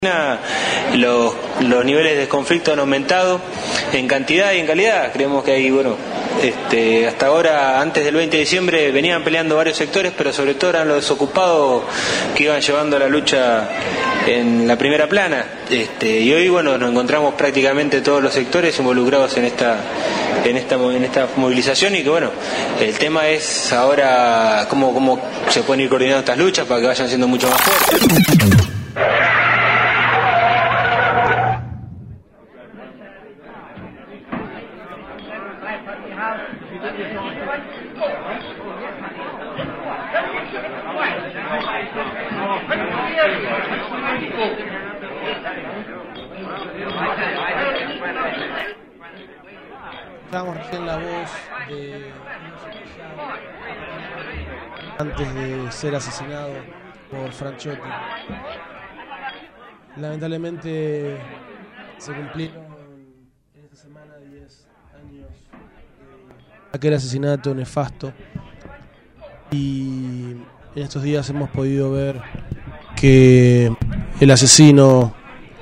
Los niveles de conflicto han aumentado en cantidad y en calidad. Creemos que hay, hasta ahora, antes del 20 de diciembre, venían peleando varios sectores, pero sobre todo eran los desocupados que iban llevando la lucha en la primera plana. Y hoy, nos encontramos prácticamente todos los sectores involucrados en esta movilización, y que el tema es ahora cómo se pueden ir coordinando estas luchas para que vayan siendo mucho más fuertes. Escuchábamos recién la voz de antes de ser asesinado por Franciotti. Lamentablemente se cumplieron en esta semana 10 años de aquel asesinato nefasto, y en estos días hemos podido ver que el asesino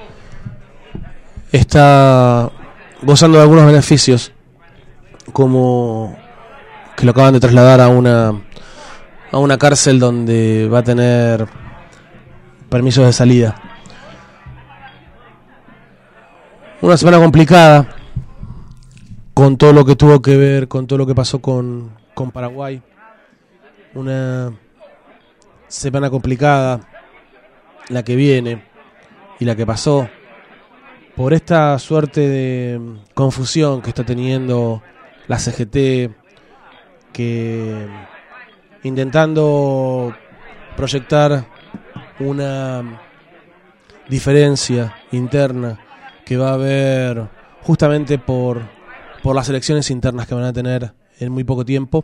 está gozando de algunos beneficios, como que lo acaban de trasladar a una cárcel donde va a tener permisos de salida. Una semana complicada, con todo lo que tuvo que ver, con todo lo que pasó con Paraguay. Una semana complicada la que viene y la que pasó, por esta suerte de confusión que está teniendo la CGT, que intentando proyectar una diferencia interna que va a haber justamente por las elecciones internas que van a tener en muy poco tiempo.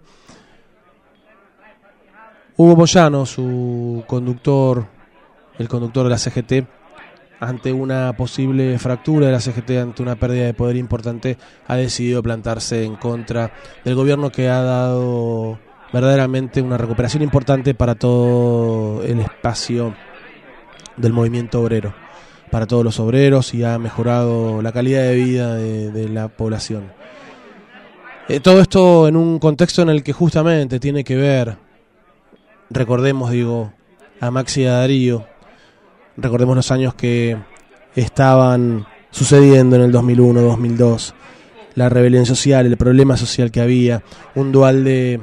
Hugo Moyano, su conductor, el conductor de la CGT, ante una posible fractura de la CGT, ante una pérdida de poder importante, ha decidido plantarse en contra del gobierno, que ha dado verdaderamente una recuperación importante para todo el espacio del movimiento obrero, para todos los obreros, y ha mejorado la calidad de vida de la población. Todo esto en un contexto en el que justamente tiene que ver, recordemos, a Maxi y a Darío. Recordemos los años que estaban sucediendo en el 2001, 2002, la rebelión social, el problema social que había, un dual del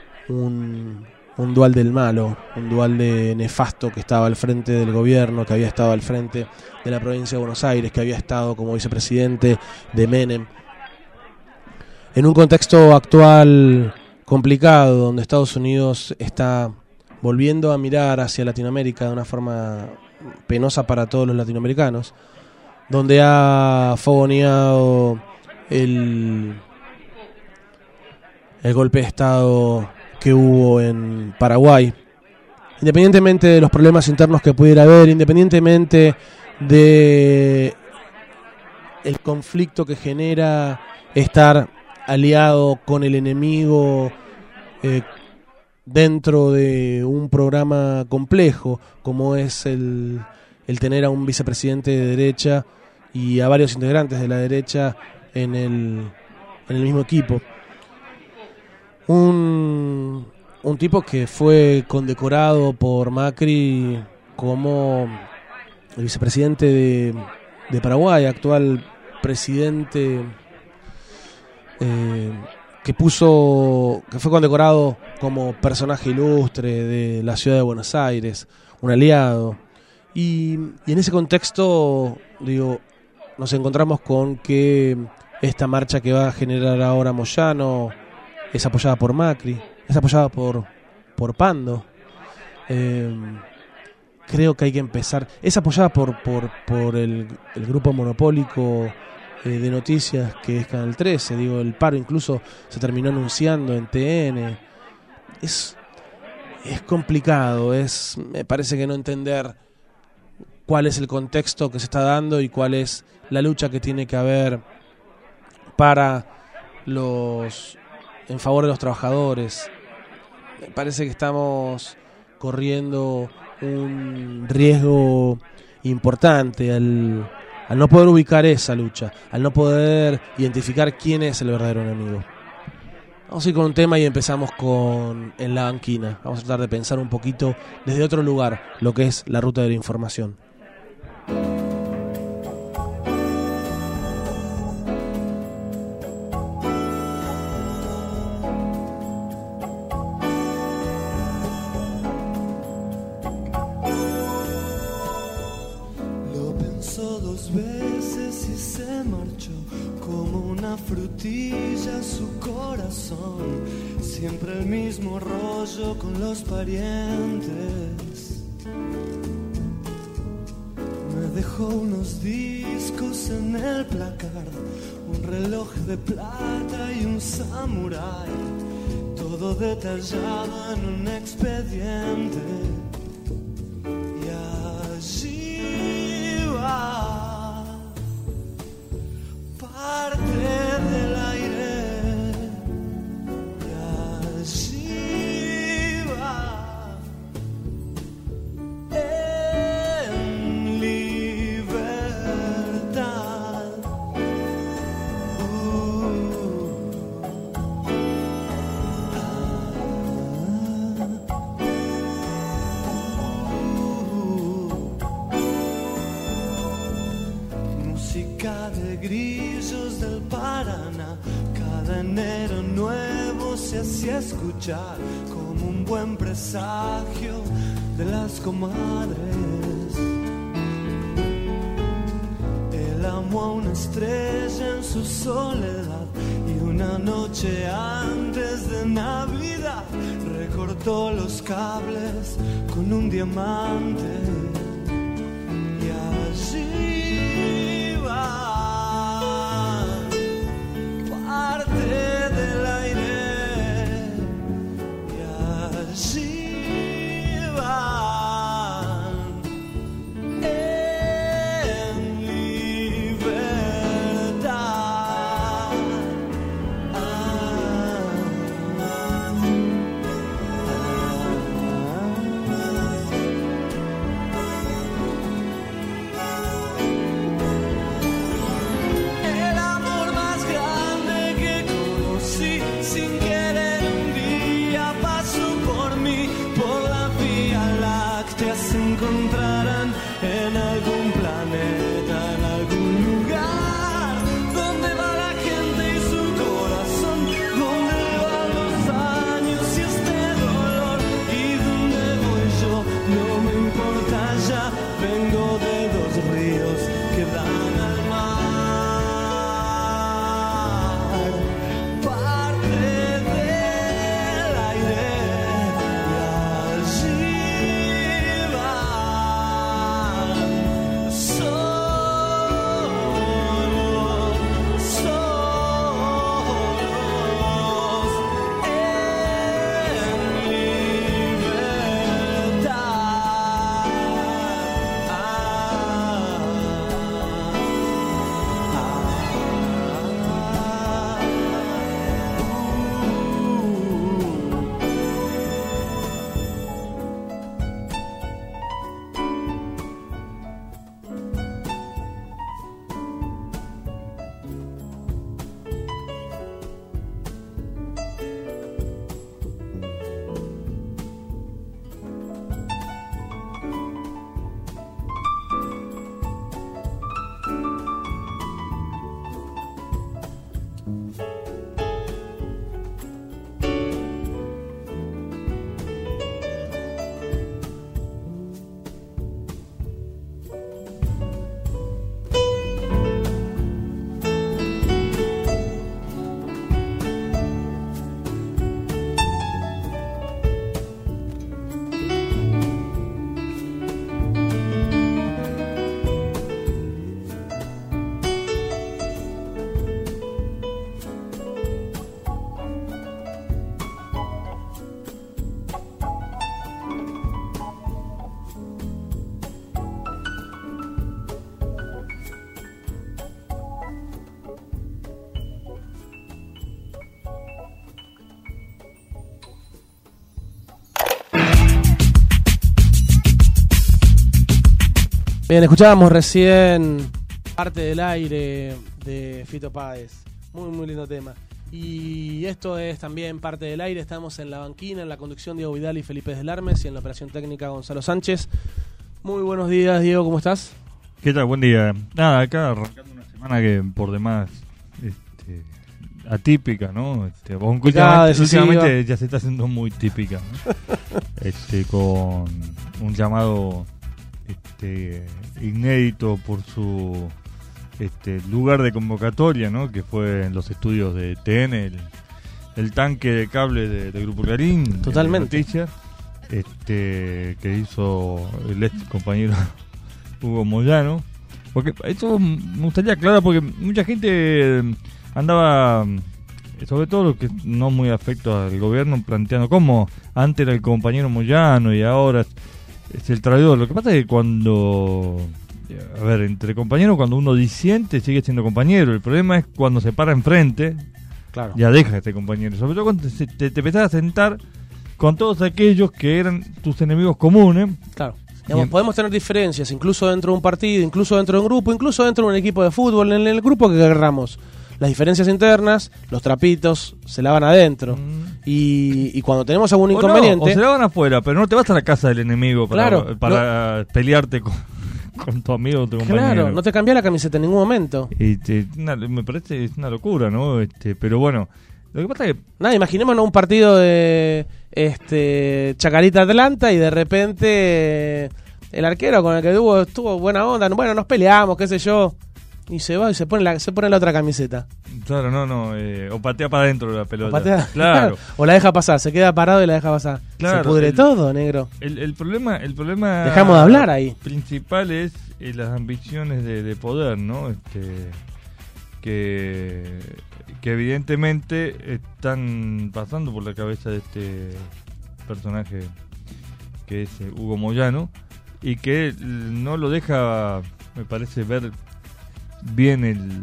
malo, un dual de nefasto que estaba al frente del gobierno, que había estado al frente de la provincia de Buenos Aires, que había estado como vicepresidente de Menem. En un contexto actual complicado, donde Estados Unidos está volviendo a mirar hacia Latinoamérica de una forma penosa para todos los latinoamericanos, donde ha fogoneado el golpe de Estado que hubo en Paraguay, independientemente de los problemas internos que pudiera haber, independientemente de el conflicto que genera estar aliado con el enemigo dentro de un programa complejo como es el tener a un vicepresidente de derecha y a varios integrantes de la derecha en el mismo equipo. Un tipo que fue condecorado por Macri como el vicepresidente de Paraguay, actual presidente, que fue condecorado como personaje ilustre de la ciudad de Buenos Aires, un aliado. Y en ese contexto, nos encontramos con que esta marcha que va a generar ahora Moyano es apoyada por Macri, es apoyada por Pando. Creo que hay que empezar. Es apoyada por el grupo monopólico de noticias, que es Canal 13. El paro incluso se terminó anunciando en TN. Es complicado, me parece que no entender cuál es el contexto que se está dando y cuál es la lucha que tiene que haber en favor de los trabajadores. Parece que estamos corriendo un riesgo importante, al no poder ubicar esa lucha, al no poder identificar quién es el verdadero enemigo. Vamos a ir con un tema y empezamos con En la banquina. Vamos a tratar de pensar un poquito desde otro lugar lo que es la ruta de la información. Lo pensó 2 veces y se marchó como una frutilla su corazón. Siempre el mismo rollo con los parientes. Me dejó unos discos en el placard, un reloj de plata y un samurái, todo detallado en un expediente. Y allí va parte del aire, y allí va en libertad. Música de grillos del Paraná, cada enero nuevo se hacía escuchar como un buen presagio de las comadres. Él amó a una estrella en su soledad y una noche antes de Navidad recortó los cables con un diamante. Y allí va parte del aire, y allí van en libertad. Bien, escuchábamos recién Parte del Aire de Fito Páez. Muy lindo tema. Y esto es también Parte del Aire. Estamos en la banquina, en la conducción Diego Vidal y Felipe Deslarmes, y en la operación técnica Gonzalo Sánchez. Muy buenos días, Diego, ¿cómo estás? ¿Qué tal? Buen día. Nada, acá arrancando una semana que por demás atípica, ¿no? Últimamente ya se está haciendo muy típica, ¿no? Con un llamado inédito por su lugar de convocatoria, ¿no? Que fue en los estudios de TN, el tanque de cable del Grupo Clarín. Totalmente. Noticias, que hizo el ex compañero Hugo Moyano. Porque eso me gustaría aclarar, porque mucha gente andaba, sobre todo los que no muy afecto al gobierno, planteando cómo antes era el compañero Moyano y ahora es el traidor. Lo que pasa es que entre compañeros, cuando uno disiente sigue siendo compañero. El problema es cuando se para enfrente, claro, ya deja de ser compañero. Sobre todo cuando te empezás a sentar con todos aquellos que eran tus enemigos comunes. Claro. Digamos, podemos tener diferencias, incluso dentro de un partido, incluso dentro de un grupo, incluso dentro de un equipo de fútbol, en el grupo que querramos. Las diferencias internas, los trapitos, se lavan adentro. Y cuando tenemos algún inconveniente... o se lavan afuera, pero no te vas a la casa del enemigo para pelearte con tu amigo o tu compañero. Claro, no te cambias la camiseta en ningún momento. Me parece es una locura, ¿no? Pero bueno, lo que pasa es que... Nada, imaginémonos un partido de Chacarita Atlanta y de repente el arquero con el que estuvo buena onda, bueno, nos peleamos, qué sé yo, y se va y se pone la otra camiseta. Claro, o patea para adentro la pelota. Claro. O la deja pasar, se queda parado y la deja pasar. Claro, se pudre todo, negro. El problema dejamos de hablar ahí. Principal es las ambiciones de poder, ¿no? Que evidentemente están pasando por la cabeza de este personaje que es Hugo Moyano, y que no lo deja, me parece, ver bien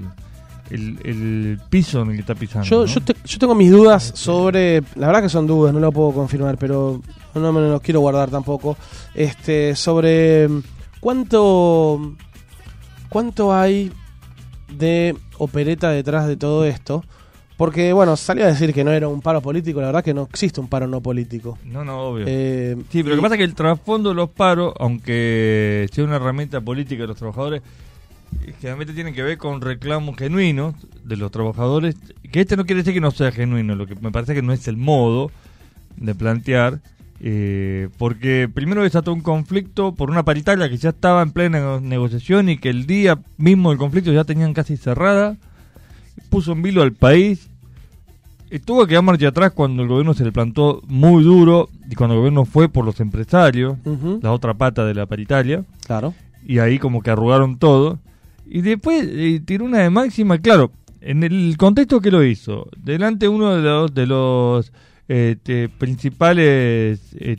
el piso en el que está pisando. Yo tengo mis dudas sobre, la verdad que son dudas, no lo puedo confirmar, pero no me los quiero guardar tampoco, sobre cuánto hay de opereta detrás de todo esto. Porque, bueno, salió a decir que no era un paro político. La verdad que no existe un paro no político. No, obvio. Sí, pero lo que pasa es que el trasfondo de los paros, aunque sea una herramienta política de los trabajadores, generalmente tiene que ver con reclamos genuinos de los trabajadores. Que no quiere decir que no sea genuino. Lo que me parece que no es el modo de plantear. Porque primero desató un conflicto por una paritaria que ya estaba en plena negociación y que el día mismo del conflicto ya tenían casi cerrada. Puso en vilo al país. Tuvo que dar marcha atrás cuando el gobierno se le plantó muy duro y cuando el gobierno fue por los empresarios, la otra pata de la paritaria. Claro. Y ahí como que arrugaron todo. Y después tiró una de máxima, claro, en el contexto que lo hizo, delante uno de los principales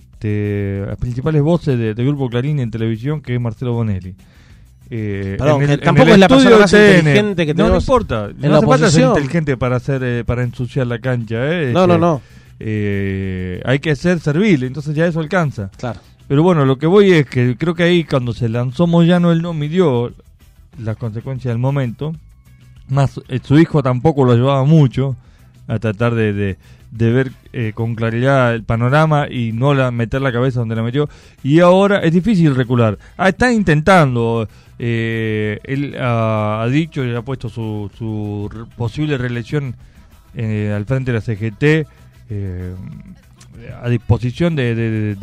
voces del Grupo Clarín en televisión, que es Marcelo Bonelli. Perdón, que tampoco es la persona más inteligente que tenemos. No importa, no hace falta ser inteligente para ensuciar la cancha. No. Hay que ser servil, entonces ya eso alcanza. Claro. Pero bueno, lo que voy es que creo que ahí cuando se lanzó Moyano, él no midió las consecuencias del momento. Más su hijo tampoco lo ayudaba mucho a tratar de ver con claridad el panorama y no meter la cabeza donde la metió. Y ahora es difícil recular. Está intentando. Él ha dicho y ha puesto su posible reelección al frente de la CGT a disposición de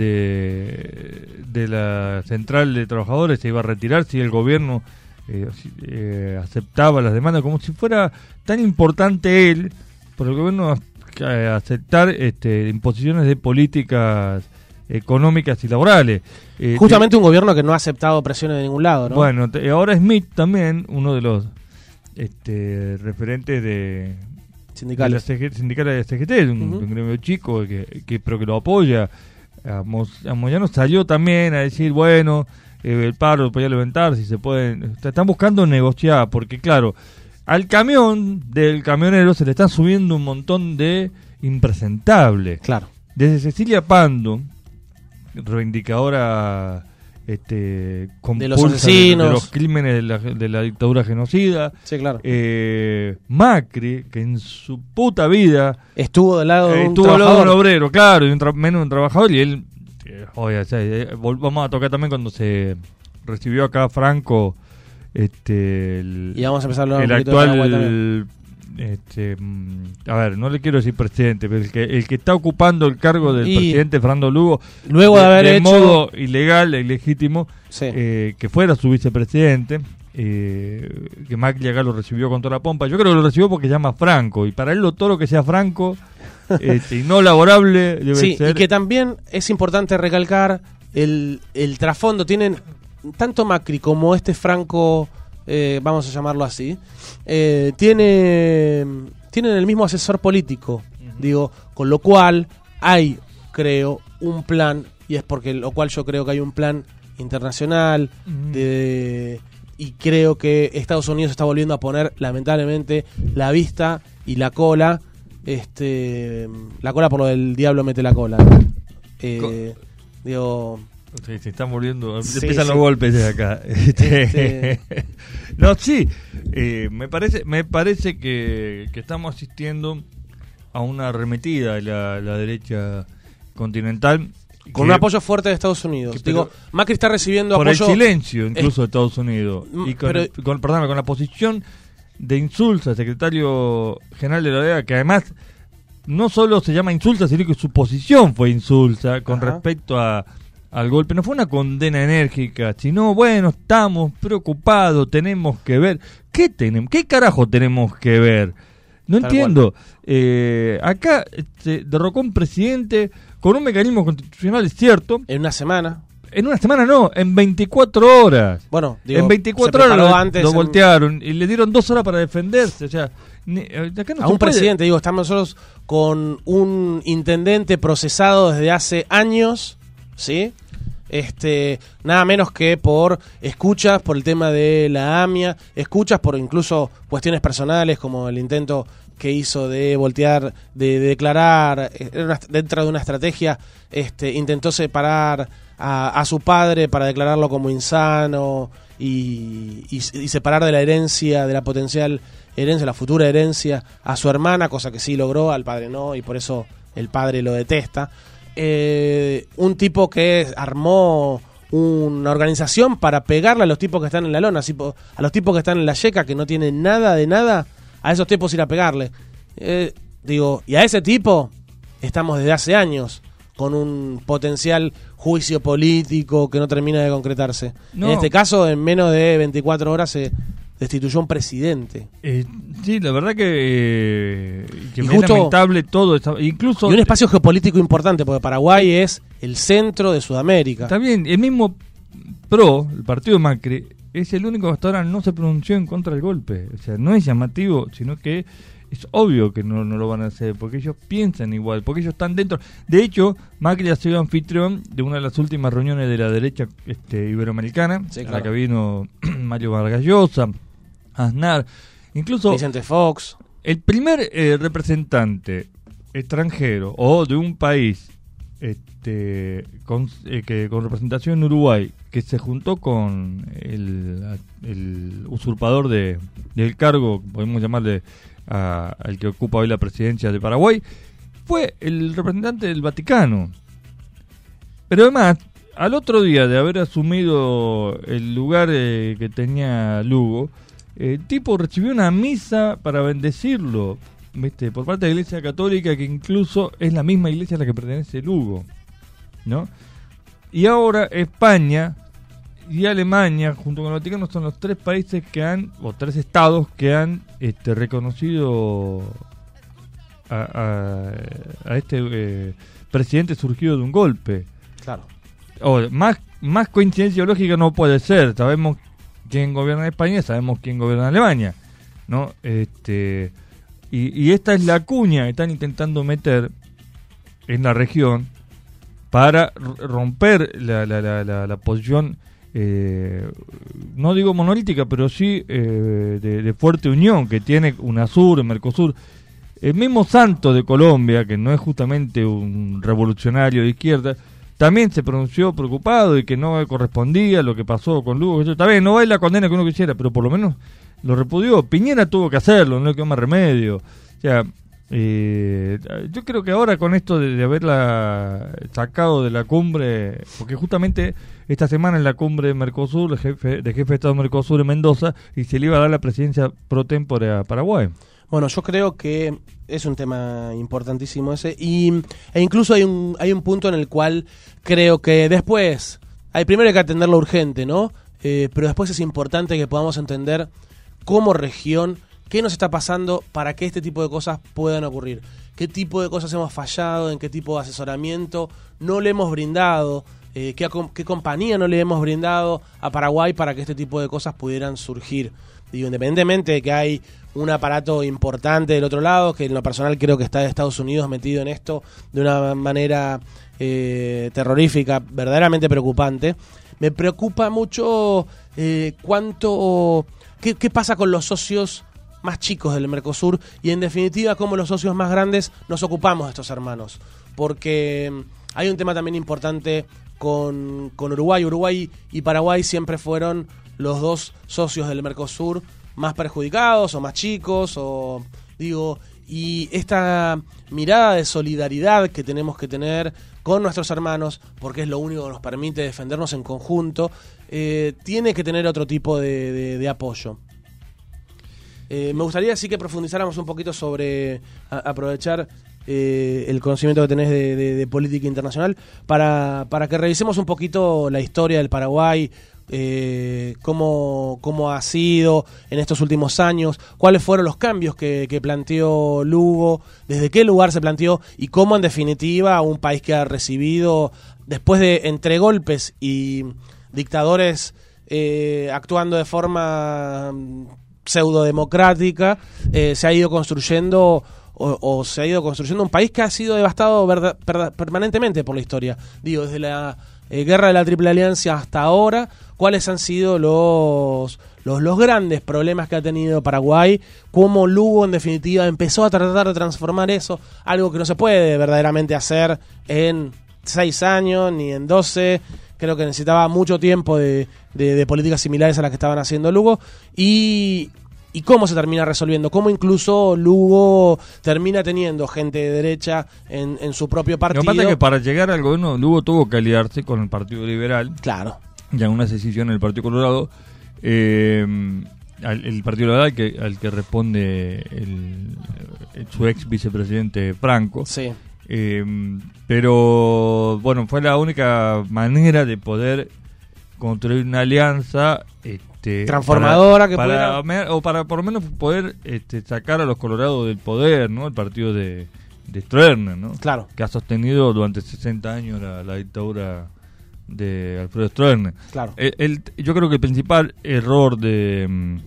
la central de trabajadores. Se iba a retirar si el gobierno aceptaba las demandas, como si fuera tan importante él por el gobierno aceptar imposiciones de políticas económicas y laborales. Justamente un gobierno que no ha aceptado presiones de ningún lado, ¿no? Bueno, ahora Smith también, uno de los referentes de sindicales de la CGT, un gremio chico pero que lo apoya. A Moyano salió también a decir, bueno, el paro lo podía levantar, si se pueden. Están buscando negociar, porque claro, al camión del camionero se le están subiendo un montón de impresentables. Claro. Desde Cecilia Pando, reivindicadora de los asesinos, de los crímenes de la dictadura genocida. Sí, claro. Macri, que en su puta vida estuvo del lado de un estuvo al lado de un trabajador. obrero, claro, y menos un trabajador, y él, vamos a tocar también cuando se recibió acá Franco, y vamos a empezar a hablar el un poquito de Paraguay actual, a ver, no le quiero decir presidente, pero el que está ocupando el cargo del presidente Fernando Lugo, luego de haber hecho modo ilegal e ilegítimo, sí, que fuera su vicepresidente, que Macri acá lo recibió con toda la pompa. Yo creo que lo recibió porque se llama Franco, y para él todo lo que sea franco y no laborable debe ser. Y que también es importante recalcar el trasfondo. Tienen tanto Macri como Franco, vamos a llamarlo así, tienen el mismo asesor político, digo, con lo cual hay, creo, un plan, y es porque lo cual yo creo que hay un plan internacional y creo que Estados Unidos está volviendo a poner lamentablemente la vista y la cola, la cola por lo del diablo mete la cola, digo. Sí, se están volviendo, Sí, empiezan sí. los golpes de acá. No, sí, me parece que estamos asistiendo a una arremetida de la derecha continental. Con un apoyo fuerte de Estados Unidos. Digo, Macri está recibiendo por apoyo. el silencio, incluso de Estados Unidos. Y con la posición de Insulza, secretario general de la OEA, que además no solo se llama Insulza, sino que su posición fue Insulza con respecto al golpe. No fue una condena enérgica, sino, bueno, estamos preocupados, tenemos que ver. ¿Qué carajo tenemos que ver? No entiendo. Acá derrocó un presidente con un mecanismo constitucional, es cierto. En una semana. En una semana no, en 24 horas. Bueno, digo, en 24 horas lo voltearon y le dieron 2 horas para defenderse. O sea, acá no a un presidente, digo, estamos nosotros con un intendente procesado desde hace años, ¿sí? Nada menos que por escuchas por el tema de la AMIA, escuchas por incluso cuestiones personales como el intento que hizo de voltear, de declarar, dentro de una estrategia, intentó separar a su padre para declararlo como insano y separar de la herencia, de la potencial herencia, la futura herencia, a su hermana, cosa que sí logró, al padre no, y por eso el padre lo detesta. Un tipo que armó una organización para pegarle a los tipos que están en la lona, a los tipos que están en la yeca, que no tienen nada de nada, a esos tipos ir a pegarle. Y a ese tipo estamos desde hace años con un potencial juicio político que no termina de concretarse. No. En este caso, en menos de 24 horas se destituyó un presidente. Sí, la verdad que es lamentable todo. Incluso, y un espacio geopolítico importante, porque Paraguay es el centro de Sudamérica. Está bien, el mismo PRO, el partido de Macri, es el único que hasta ahora no se pronunció en contra del golpe. O sea, no es llamativo, sino que es obvio que no lo van a hacer, porque ellos piensan igual, porque ellos están dentro. De hecho, Macri ha sido anfitrión de una de las últimas reuniones de la derecha iberoamericana, sí, claro, a la que vino Mario Vargas Llosa, Aznar, incluso Vicente Fox. El primer representante extranjero o de un país con representación en Uruguay que se juntó con el usurpador del cargo, podemos llamarle al que ocupa hoy la presidencia de Paraguay, fue el representante del Vaticano. Pero además, al otro día de haber asumido el lugar que tenía Lugo, el tipo recibió una misa para bendecirlo, ¿viste? Por parte de la Iglesia Católica, que incluso es la misma iglesia a la que pertenece Lugo, ¿no? Y ahora España y Alemania, junto con el Vaticano, son los 3 países que han, o 3 estados que han reconocido a este presidente surgido de un golpe. Claro. Más coincidencia lógica no puede ser. Sabemos quién gobierna en España, sabemos quién gobierna en Alemania, ¿no? Y esta es la cuña que están intentando meter en la región para romper la posición, no digo monolítica, pero sí de fuerte unión que tiene UNASUR, Mercosur. El mismo Santos de Colombia, que no es justamente un revolucionario de izquierda, también se pronunció preocupado y que no correspondía lo que pasó con Lugo. Está bien, no hay la condena que uno quisiera, pero por lo menos lo repudió. Piñera tuvo que hacerlo, no le quedó más remedio. O sea, yo creo que ahora con esto de haberla sacado de la cumbre, porque justamente esta semana en la cumbre de Mercosur, de jefe de Estado de Mercosur en Mendoza, y se le iba a dar la presidencia pro tempore a Paraguay. Bueno, yo creo que es un tema importantísimo ese, e incluso hay un punto en el cual creo que después, primero hay que atender lo urgente, ¿no? Pero después es importante que podamos entender como región qué nos está pasando para que este tipo de cosas puedan ocurrir. ¿Qué tipo de cosas hemos fallado? ¿En qué tipo de asesoramiento no le hemos brindado? ¿Qué compañía no le hemos brindado a Paraguay para que este tipo de cosas pudieran surgir? Digo, independientemente de que hay un aparato importante del otro lado, que en lo personal creo que está de Estados Unidos metido en esto de una manera terrorífica, verdaderamente preocupante. Me preocupa mucho qué pasa con los socios más chicos del Mercosur y en definitiva cómo los socios más grandes nos ocupamos de estos hermanos, porque hay un tema también importante con Uruguay. Uruguay y Paraguay siempre fueron los dos socios del Mercosur más perjudicados o más chicos, y esta mirada de solidaridad que tenemos que tener con nuestros hermanos, porque es lo único que nos permite defendernos en conjunto, tiene que tener otro tipo de apoyo. Me gustaría sí que profundizáramos un poquito sobre aprovechar el conocimiento que tenés de política internacional para que revisemos un poquito la historia del Paraguay, cómo ha sido en estos últimos años, cuáles fueron los cambios que planteó Lugo, desde qué lugar se planteó y cómo en definitiva un país que ha recibido, después de entre golpes y dictadores actuando de forma pseudodemocrática, se ha ido construyendo se ha ido construyendo un país que ha sido devastado permanentemente por la historia. Digo, desde la guerra de la Triple Alianza hasta ahora, ¿cuáles han sido los grandes problemas que ha tenido Paraguay? Cómo Lugo, en definitiva, empezó a tratar de transformar eso, algo que no se puede verdaderamente hacer en 6 años ni en 12. Creo que necesitaba mucho tiempo de políticas similares a las que estaban haciendo Lugo. Y cómo se termina resolviendo, cómo incluso Lugo termina teniendo gente de derecha en su propio partido. Lo que pasa es que para llegar al gobierno, Lugo tuvo que aliarse con el Partido Liberal. Claro. Ya en una decisión en el Partido Colorado, el Partido Liberal al que responde su ex vicepresidente Franco. Sí. Pero bueno, fue la única manera de poder construir una alianza transformadora para por lo menos poder sacar a los colorados del poder, ¿no? El partido de Stroessner, ¿no? Claro. Que ha sostenido durante 60 años la dictadura de Alfredo Stroessner. Claro. Yo creo que el principal error de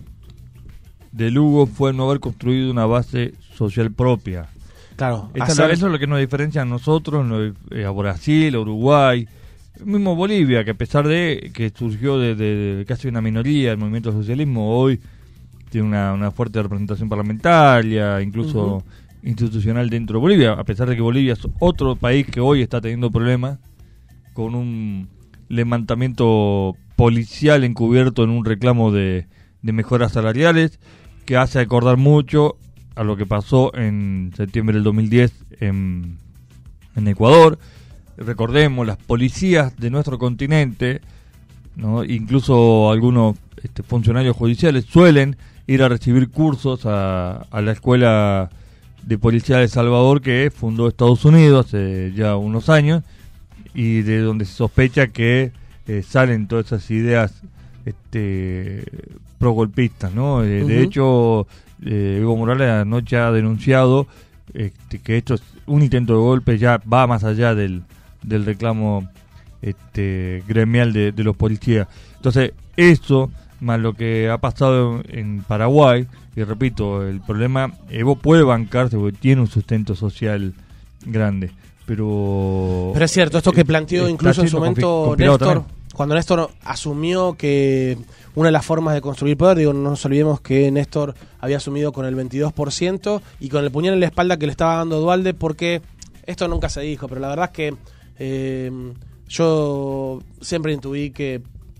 Lugo fue no haber construido una base social propia. Claro. Eso es lo que nos diferencia a nosotros, a Brasil, a Uruguay, mismo Bolivia, que a pesar de que surgió de casi una minoría el movimiento del socialismo, hoy tiene una fuerte representación parlamentaria, incluso institucional dentro de Bolivia, a pesar de que Bolivia es otro país que hoy está teniendo problemas con un levantamiento policial encubierto en un reclamo de mejoras salariales que hace acordar mucho a lo que pasó en septiembre del 2010 en Ecuador. Recordemos, las policías de nuestro continente, ¿no? Incluso algunos funcionarios judiciales suelen ir a recibir cursos a la escuela de policía de El Salvador que fundó Estados Unidos hace ya unos años y de donde se sospecha que salen todas esas ideas pro-golpistas, ¿no? De hecho, Evo Morales anoche ha denunciado que esto es un intento de golpe, ya va más allá del reclamo gremial de los policías. Entonces, eso, más lo que ha pasado en Paraguay, y repito, el problema, Evo puede bancarse porque tiene un sustento social grande, pero es cierto, esto que planteó incluso en su momento Néstor, cuando Néstor asumió que una de las formas de construir poder, no nos olvidemos que Néstor había asumido con el 22% y con el puñal en la espalda que le estaba dando Duhalde, porque esto nunca se dijo, pero la verdad es que yo siempre intuí que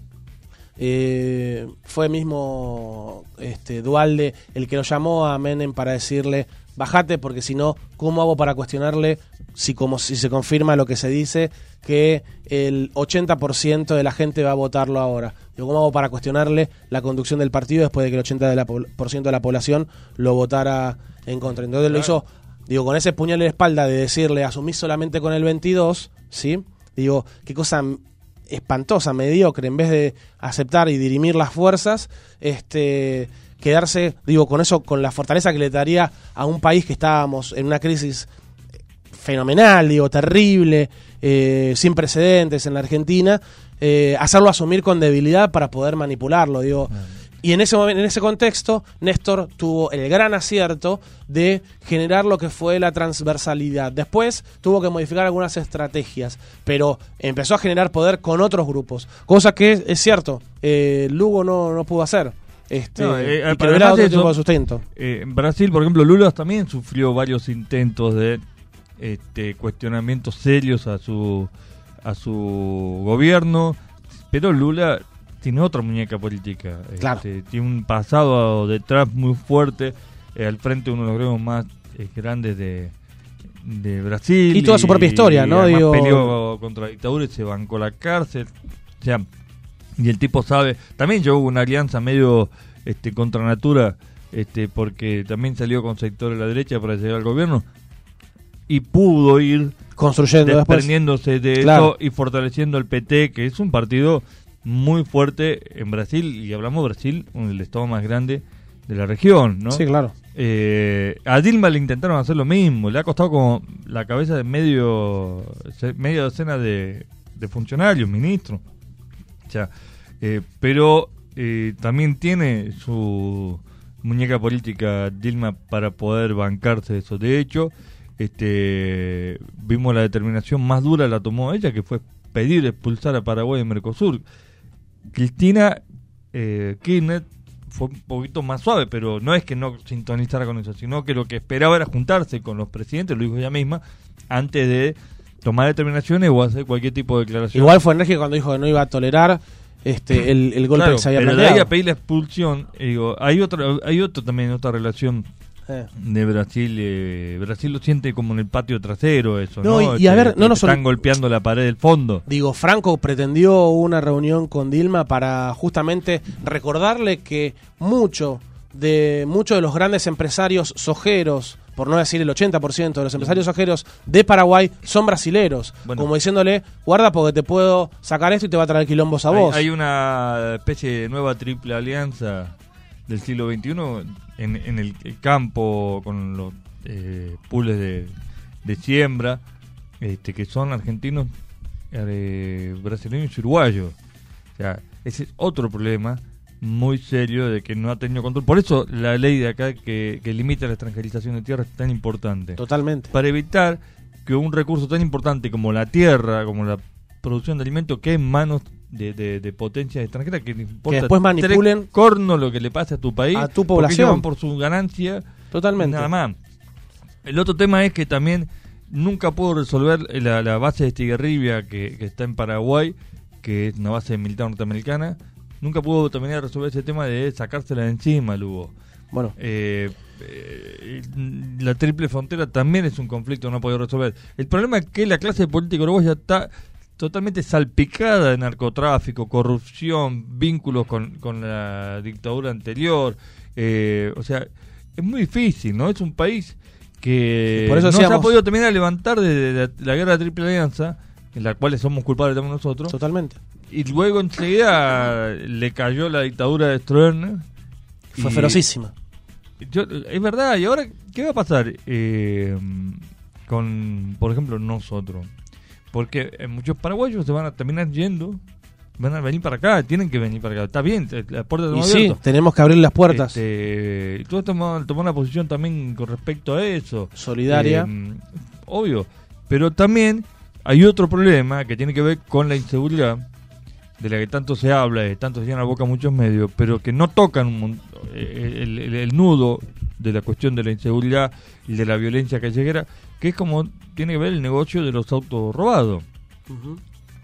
fue mismo Duhalde el que lo llamó a Menem para decirle: bajate, porque si no, ¿cómo hago para cuestionarle si se confirma lo que se dice, que el 80% de la gente va a votarlo ahora? Digo, ¿cómo hago para cuestionarle la conducción del partido después de que el 80% de la población lo votara en contra? Entonces lo hizo, digo, con ese puñal en la espalda de decirle: asumís solamente con el 22, ¿sí? Digo, qué cosa espantosa, mediocre, en vez de aceptar y dirimir las fuerzas, quedarse, digo, con eso, con la fortaleza que le daría a un país que estábamos en una crisis fenomenal, digo, terrible, sin precedentes en la Argentina, hacerlo asumir con debilidad para poder manipularlo, digo. Y en ese momento, en ese contexto, Néstor tuvo el gran acierto de generar lo que fue la transversalidad. Después tuvo que modificar algunas estrategias, pero empezó a generar poder con otros grupos, cosa que es cierto, Lugo no pudo hacer. Y que hubiera otro tipo de sustento. En Brasil, por ejemplo, Lula también sufrió varios intentos de cuestionamientos serios a su gobierno, pero Lula tiene otra muñeca política. Claro. Tiene un pasado detrás muy fuerte, al frente de uno de los gremios más grandes de Brasil. Y toda su propia historia, ¿no? Digo, peleó contra la dictadura y se bancó la cárcel. O sea, y el tipo sabe. También llevó una alianza medio contra natura, porque también salió con sectores de la derecha para llegar al gobierno. Y pudo ir construyendo, desprendiéndose de eso y fortaleciendo el PT, que es un partido muy fuerte en Brasil, y hablamos de Brasil, el estado más grande de la región, ¿no? Sí, claro. A Dilma le intentaron hacer lo mismo, le ha costado como la cabeza de media docena de funcionarios, ministros. O sea, pero también tiene su muñeca política Dilma para poder bancarse eso. De hecho, vimos la determinación más dura la tomó ella, que fue pedir expulsar a Paraguay de Mercosur. Cristina Kirchner fue un poquito más suave, pero no es que no sintonizara con eso, sino que lo que esperaba era juntarse con los presidentes, lo dijo ella misma, antes de tomar determinaciones o hacer cualquier tipo de declaración. Igual fue enérgica cuando dijo que no iba a tolerar el golpe que se había planteado. Pero de ahí a pedir la expulsión, hay otra relación de Brasil. Brasil lo siente como en el patio trasero, eso, ¿no? Y a ver, están golpeando la pared del fondo. Digo, Franco pretendió una reunión con Dilma para justamente recordarle que muchos de los grandes empresarios sojeros, por no decir el 80% de los empresarios sojeros de Paraguay, son brasileros. Bueno, como diciéndole: guarda porque te puedo sacar esto y te va a traer quilombos a vos. Hay una especie de nueva triple alianza del siglo XXI en el campo, con los pools de siembra, que son argentinos, brasileños y uruguayos. O sea, ese es otro problema muy serio de que no ha tenido control. Por eso la ley de acá que limita la extranjerización de tierra es tan importante. Totalmente. Para evitar que un recurso tan importante como la tierra, como la producción de alimentos, quede en manos de potencias extranjeras que después manipulen corno lo que le pasa a tu país, a tu población, van por su ganancia. Totalmente. Nada más. El otro tema es que también nunca pudo resolver la base de Estigarribia que está en Paraguay, que es una base militar norteamericana. Nunca pudo terminar de resolver ese tema de sacársela de encima, Lugo. Bueno, la triple frontera también es un conflicto que no ha podido resolver. El problema es que la clase política uruguaya está totalmente salpicada de narcotráfico, corrupción, vínculos con la dictadura anterior. O sea, es muy difícil, ¿no? Es un país que por eso no se ha podido terminar de levantar de la guerra de Triple Alianza, en la cual somos culpables también nosotros. Totalmente. Y luego enseguida le cayó la dictadura de Stroessner. Fue ferocísima. Es verdad. ¿Y ahora qué va a pasar con, por ejemplo, nosotros? Porque muchos paraguayos se van a terminar yendo, van a venir para acá, tienen que venir para acá. Está bien, las puertas están abiertas. Sí, tenemos que abrir las puertas. Y tú tomó una posición también con respecto a eso. Solidaria. Obvio. Pero también hay otro problema que tiene que ver con la inseguridad, de la que tanto se habla, de tanto se llenan la boca muchos medios, pero que no tocan el nudo de la cuestión de la inseguridad y de la violencia callejera, que es como tiene que ver el negocio de los autos robados.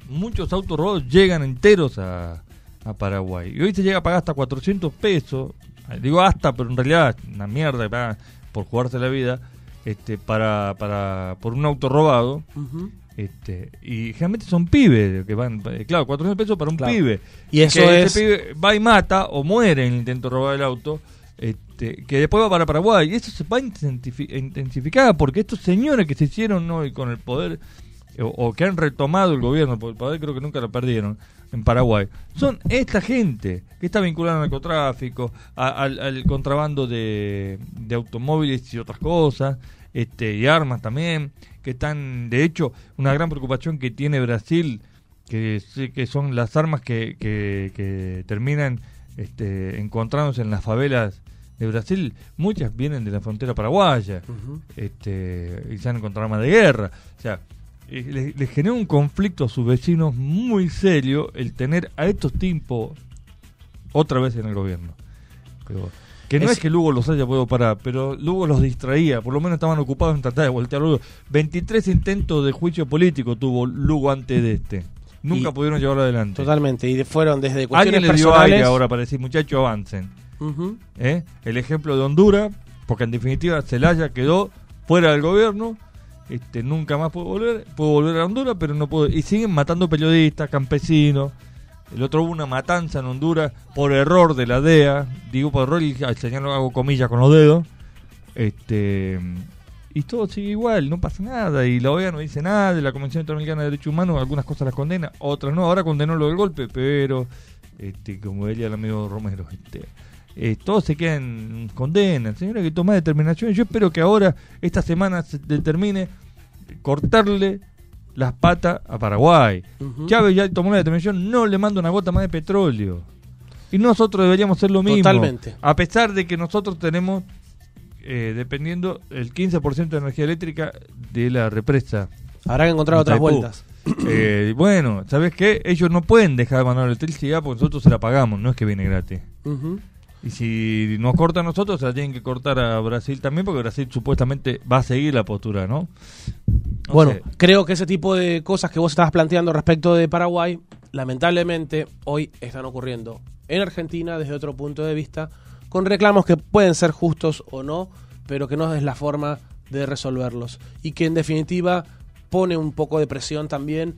muchos autos robados llegan enteros a Paraguay. Y hoy se llega a pagar hasta 400 pesos. Digo hasta, pero en realidad es una mierda que pagan por jugarse la vida por un auto robado. Uh-huh. Y generalmente son pibes que van, claro, 400 pesos para un pibe. Y eso que es... ese pibe va y mata o muere en el intento de robar el auto, que después va para Paraguay. Y eso se va a intensificar porque estos señores que se hicieron hoy con el poder o que han retomado el gobierno, porque el poder creo que nunca lo perdieron en Paraguay, son esta gente que está vinculada al narcotráfico, al contrabando de automóviles y otras cosas, y armas también, que están, de hecho, una gran preocupación que tiene Brasil, que son las armas que terminan encontrándose en las favelas de Brasil. Muchas vienen de la frontera paraguaya. Uh-huh. Y se han encontrado armas de guerra. O sea, les genera un conflicto a sus vecinos muy serio el tener a estos tipos otra vez en el gobierno. Pero que no es que Lugo los haya podido parar, pero Lugo los distraía, por lo menos estaban ocupados en tratar de voltear Lugo. 23 intentos de juicio político tuvo Lugo antes de nunca pudieron llevarlo adelante. Totalmente, y fueron desde cuestiones alguien le dio personales... aire ahora para decir, muchachos, avancen. Uh-huh. El ejemplo de Honduras, porque en definitiva Zelaya quedó fuera del gobierno, nunca más pudo volver a Honduras, pero no pudo, y siguen matando periodistas, campesinos. El otro hubo una matanza en Honduras por error de la DEA, digo por error y al señor hago comillas con los dedos, y todo sigue igual, no pasa nada, y la OEA no dice nada, de la Convención Interamericana de Derechos Humanos algunas cosas las condena, otras no. Ahora condenó lo del golpe, pero como decía el amigo Romero, todos se quedan condenas. Señora, que toma determinaciones. Yo espero que ahora esta semana se determine cortarle las patas a Paraguay. Uh-huh. Chávez ya tomó la determinación, no le manda una gota más de petróleo, y nosotros deberíamos hacer lo mismo. Totalmente. A pesar de que nosotros tenemos dependiendo el 15% de energía eléctrica de la represa. Habrá que encontrar otras vueltas. Bueno, ¿sabes qué? Ellos no pueden dejar de mandar electricidad porque nosotros se la pagamos, no es que viene gratis. Uh-huh. Y si nos cortan a nosotros, se la tienen que cortar a Brasil también, porque Brasil supuestamente va a seguir la postura, ¿no? Bueno, creo que ese tipo de cosas que vos estabas planteando respecto de Paraguay, lamentablemente hoy están ocurriendo en Argentina desde otro punto de vista, con reclamos que pueden ser justos o no, pero que no es la forma de resolverlos. Y que en definitiva pone un poco de presión también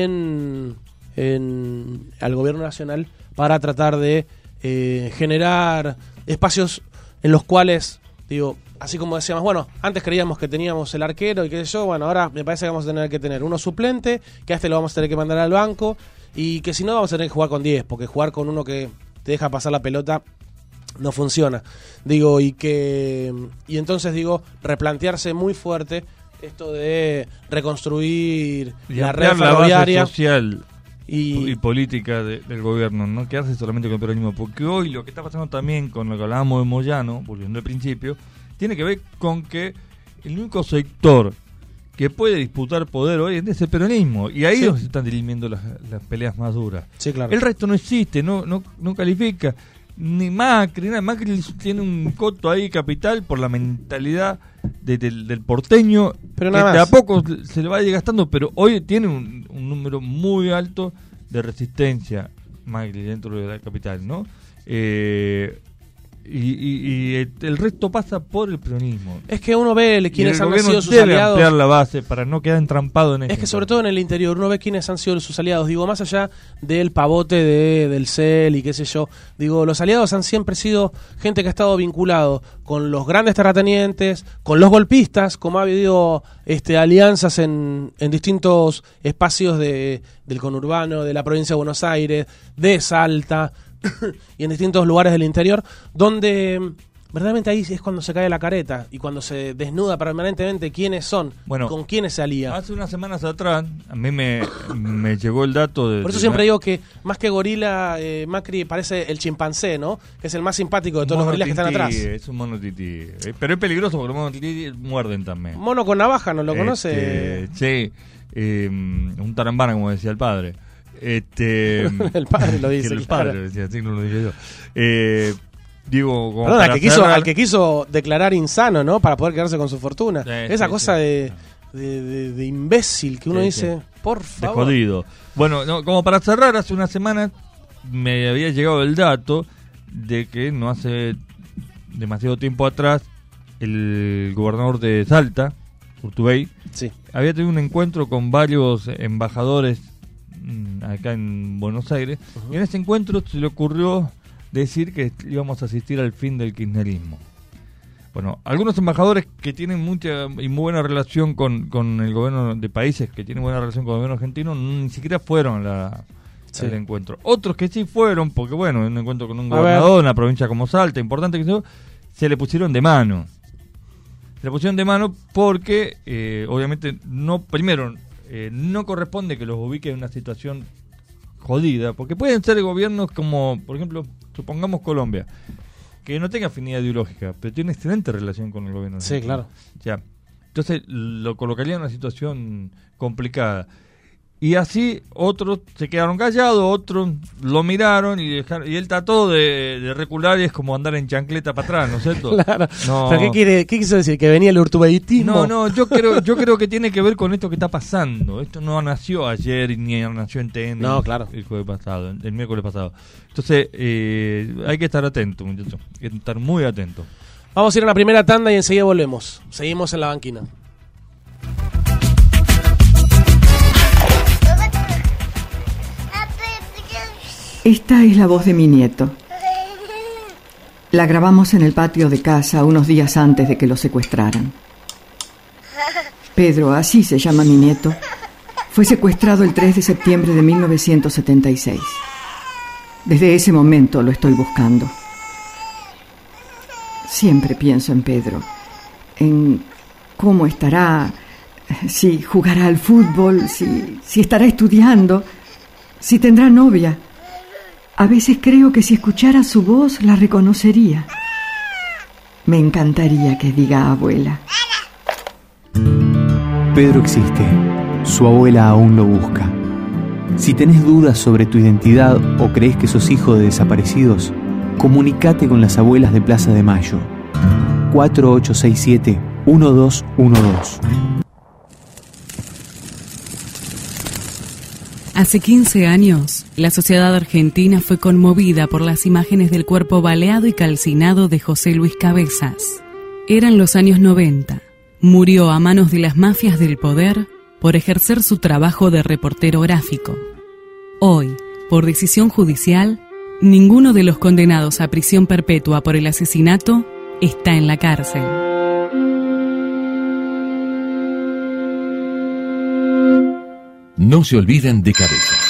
al gobierno nacional para tratar de generar espacios en los cuales, digo, así como decíamos, bueno, antes creíamos que teníamos el arquero y qué sé yo, bueno, ahora me parece que vamos a tener que tener uno suplente, que a lo vamos a tener que mandar al banco, y que si no vamos a tener que jugar con 10, porque jugar con uno que te deja pasar la pelota no funciona. Digo, y entonces digo, replantearse muy fuerte esto de reconstruir la red ferroviaria, la base social y política del gobierno, no quedarse solamente con el peronismo, porque hoy lo que está pasando también con lo que hablábamos de Moyano, volviendo al principio, tiene que ver con que el único sector que puede disputar poder hoy es el peronismo, y ahí se están dirimiendo las peleas más duras. Sí, claro. El resto no existe, no califica. Ni Macri, nada. Macri tiene un coto ahí capital por la mentalidad del porteño, pero que nada de más. a poco se le va gastando, pero hoy tiene un número muy alto de resistencia Macri dentro de la capital, ¿no? Y el resto pasa por el peronismo. Es que uno ve quiénes han sido sus debe aliados. ampliar la base para no quedar entrampado en eso. Es que sobre todo en el interior uno ve quiénes han sido sus aliados. Digo, más allá del pavote del CEL y qué sé yo. Digo, los aliados han siempre sido gente que ha estado vinculado con los grandes terratenientes, con los golpistas, como ha habido alianzas en distintos espacios del conurbano, de la provincia de Buenos Aires, de Salta y en distintos lugares del interior, donde verdaderamente ahí es cuando se cae la careta y cuando se desnuda permanentemente quiénes son, con quiénes se alía. Hace unas semanas atrás a mí me llegó el dato de... Por eso siempre digo que más que gorila, Macri parece el chimpancé, ¿no? Que es el más simpático de todos los gorilas que están atrás. Es un mono tití, pero es peligroso porque los monos tití muerden también. Mono con navaja, ¿no lo conoce? Sí, un tarambana, como decía el padre. El padre lo dice. El padre lo decía, así no lo dije yo. Digo, como perdón, al que quiso declarar insano, ¿no? Para poder quedarse con su fortuna. Esa cosa de imbécil que uno dice, Por de favor. jodido. Bueno, no, como para cerrar, hace una semana me había llegado el dato de que no hace demasiado tiempo atrás el gobernador de Salta, Urtubey, Sí. había tenido un encuentro con varios embajadores acá en Buenos Aires, y en ese encuentro se le ocurrió decir que íbamos a asistir al fin del kirchnerismo. Bueno, algunos embajadores que tienen mucha y muy buena relación con el gobierno de países que tienen buena relación con el gobierno argentino ni siquiera fueron al encuentro. Otros que sí fueron, porque bueno, en un encuentro con un gobernador de una provincia como Salta, importante que se le pusieron de mano. Se le pusieron de mano porque, obviamente, no corresponde que los ubique en una situación jodida, porque pueden ser gobiernos como, por ejemplo, supongamos Colombia, que no tenga afinidad ideológica, pero tiene excelente relación con el gobierno. Sí, claro. Ya. Entonces lo colocaría en una situación complicada. Y así otros se quedaron callados, otros lo miraron y dejaron, y él trató de recular, y es como andar en chancleta para atrás, ¿no es cierto? Claro. No. ¿Pero qué quiso decir? ¿Que venía el urtubeitismo? No, yo creo que tiene que ver con esto que está pasando. Esto no nació ayer ni nació en TN. No, claro. El jueves pasado, el miércoles pasado. Entonces, hay que estar atento, muchachos. Hay que estar muy atento. Vamos a ir a una primera tanda y enseguida volvemos. Seguimos en la banquina. Esta es la voz de mi nieto. La grabamos en el patio de casa unos días antes de que lo secuestraran. Pedro, así se llama mi nieto, fue secuestrado el 3 de septiembre de 1976. Desde ese momento lo estoy buscando. Siempre pienso en Pedro, en cómo estará, si jugará al fútbol, si estará estudiando, si tendrá novia. A veces creo que si escuchara su voz la reconocería. Me encantaría que diga abuela. Pedro existe. Su abuela aún lo busca. Si tenés dudas sobre tu identidad o crees que sos hijo de desaparecidos, comunicate con las abuelas de Plaza de Mayo. 4867-1212. Hace 15 años, la sociedad argentina fue conmovida por las imágenes del cuerpo baleado y calcinado de José Luis Cabezas. Eran los años 90. Murió a manos de las mafias del poder por ejercer su trabajo de reportero gráfico. Hoy, por decisión judicial, ninguno de los condenados a prisión perpetua por el asesinato está en la cárcel. No se olviden de Cabezas.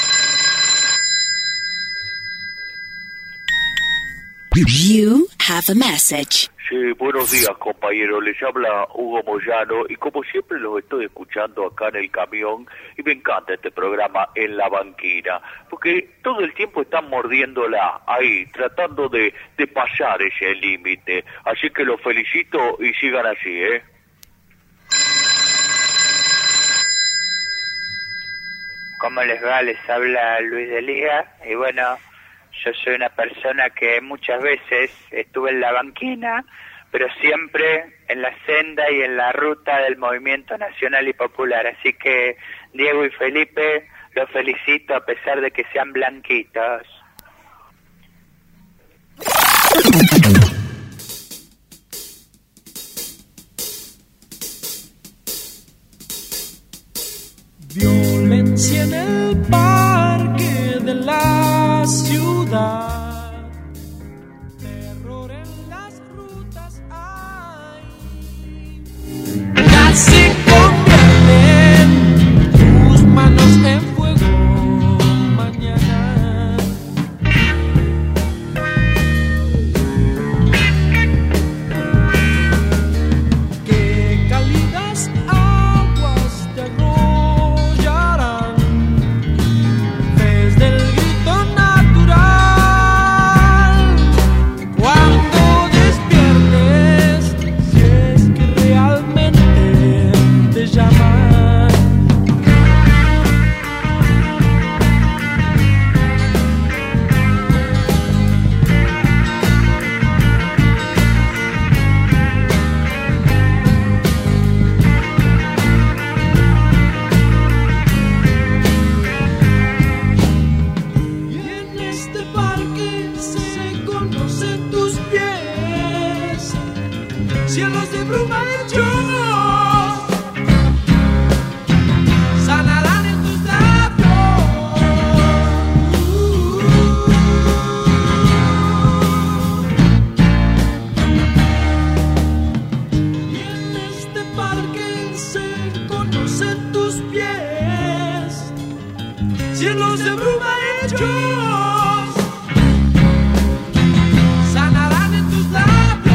You have a message. Sí, buenos días, compañero. Les habla Hugo Moyano y como siempre los estoy escuchando acá en el camión y me encanta este programa En la Banquina, porque todo el tiempo están mordiéndola ahí, tratando de pasar ese límite. Así que los felicito y sigan así, ¿eh? ¿Cómo les va? Les habla Luis de Liga y bueno, yo soy una persona que muchas veces estuve en la banquina, pero siempre en la senda y en la ruta del movimiento nacional y popular. Así que Diego y Felipe, los felicito a pesar de que sean blanquitos. Violencia en el parque de la ciudad, terror en las rutas, ay, casi convierten tus manos en fuego mañana. Qué cálidas aguas de cielos de bruma hechos sanarán en tus labios. Y en este parque se conocen tus pies, cielos de bruma hechos sanarán en tus labios.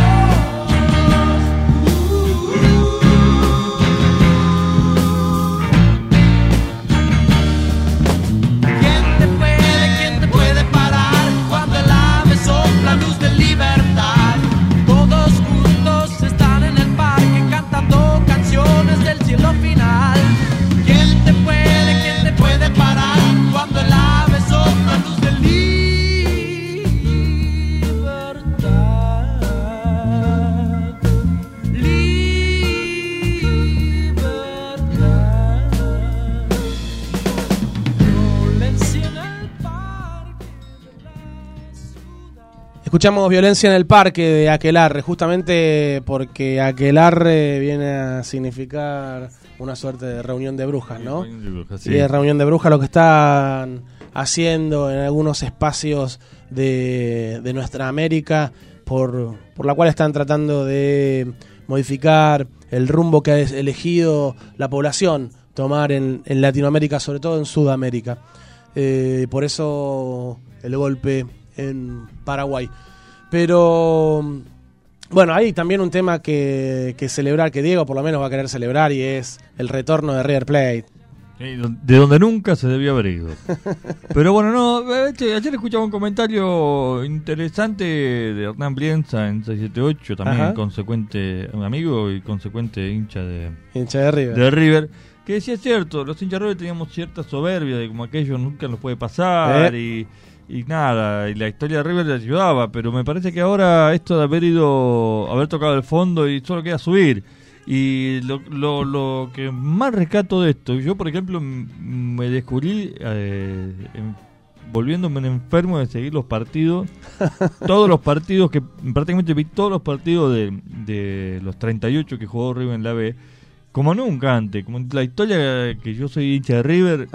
¿Quién te puede parar cuando el ave sopla luz de libertad? Todos juntos están en el parque cantando canciones del cielo final. ¿Quién te puede parar cuando el ave sopla luz de libertad? Violencia en el parque de la ciudad. Escuchamos Violencia en el Parque de Aquelarre, justamente porque Aquelarre viene a significar una suerte de reunión de brujas, ¿no? Reunión de brujas, sí. Y de reunión de brujas lo que están haciendo en algunos espacios de nuestra América, por la cual están tratando de modificar el rumbo que ha elegido la población tomar en Latinoamérica, sobre todo en Sudamérica. Por eso el golpe en Paraguay. Pero bueno, hay también un tema que celebrar, que Diego por lo menos va a querer celebrar, y es el retorno de River Plate. De donde nunca se debió haber ido. Pero bueno, no, ayer escuchaba un comentario interesante de Hernán Brienza en 678, también Ajá. consecuente amigo y consecuente hincha de River. De River, que decía, es cierto, los hinchas de River teníamos cierta soberbia de como aquello nunca nos puede pasar y nada, y la historia de River le ayudaba, pero me parece que ahora esto de haber tocado el fondo y solo queda subir. Y lo que más rescato de esto, yo por ejemplo me descubrí volviéndome un enfermo de seguir los partidos, todos los partidos, que prácticamente vi todos los partidos de los 38 que jugó River en la B, como nunca antes, como la historia que yo soy hincha de River,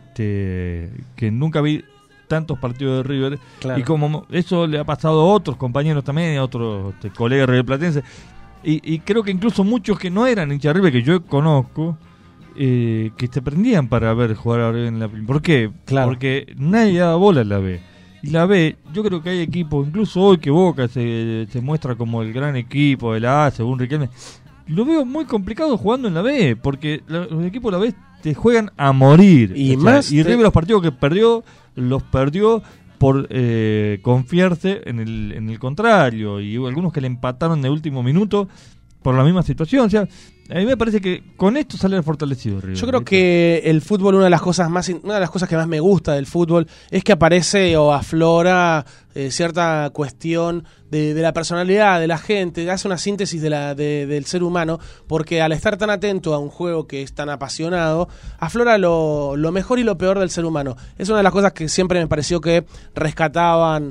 que nunca vi tantos partidos de River, claro. Y como eso le ha pasado a otros compañeros también, a otros colegas riverplatenses. Y creo que incluso muchos que no eran hinchas de River, que yo conozco, que se prendían para ver jugar a River en la B. ¿Por qué? Claro. Porque nadie daba bola en la B. Y la B, yo creo que hay equipos, incluso hoy que Boca se muestra como el gran equipo de la A, según Riquelme, lo veo muy complicado jugando en la B, porque los equipos de la B te juegan a morir. Y River los partidos que perdió, los perdió por confiarse en el contrario, y hubo algunos que le empataron en el último minuto por la misma situación. O sea, a mí me parece que con esto sale fortalecido River. Yo creo que el fútbol, una de las cosas que más me gusta del fútbol es que aparece o aflora cierta cuestión de la personalidad de la gente, hace una síntesis del ser humano, porque al estar tan atento a un juego que es tan apasionado, aflora lo mejor y lo peor del ser humano. Es una de las cosas que siempre me pareció que rescataban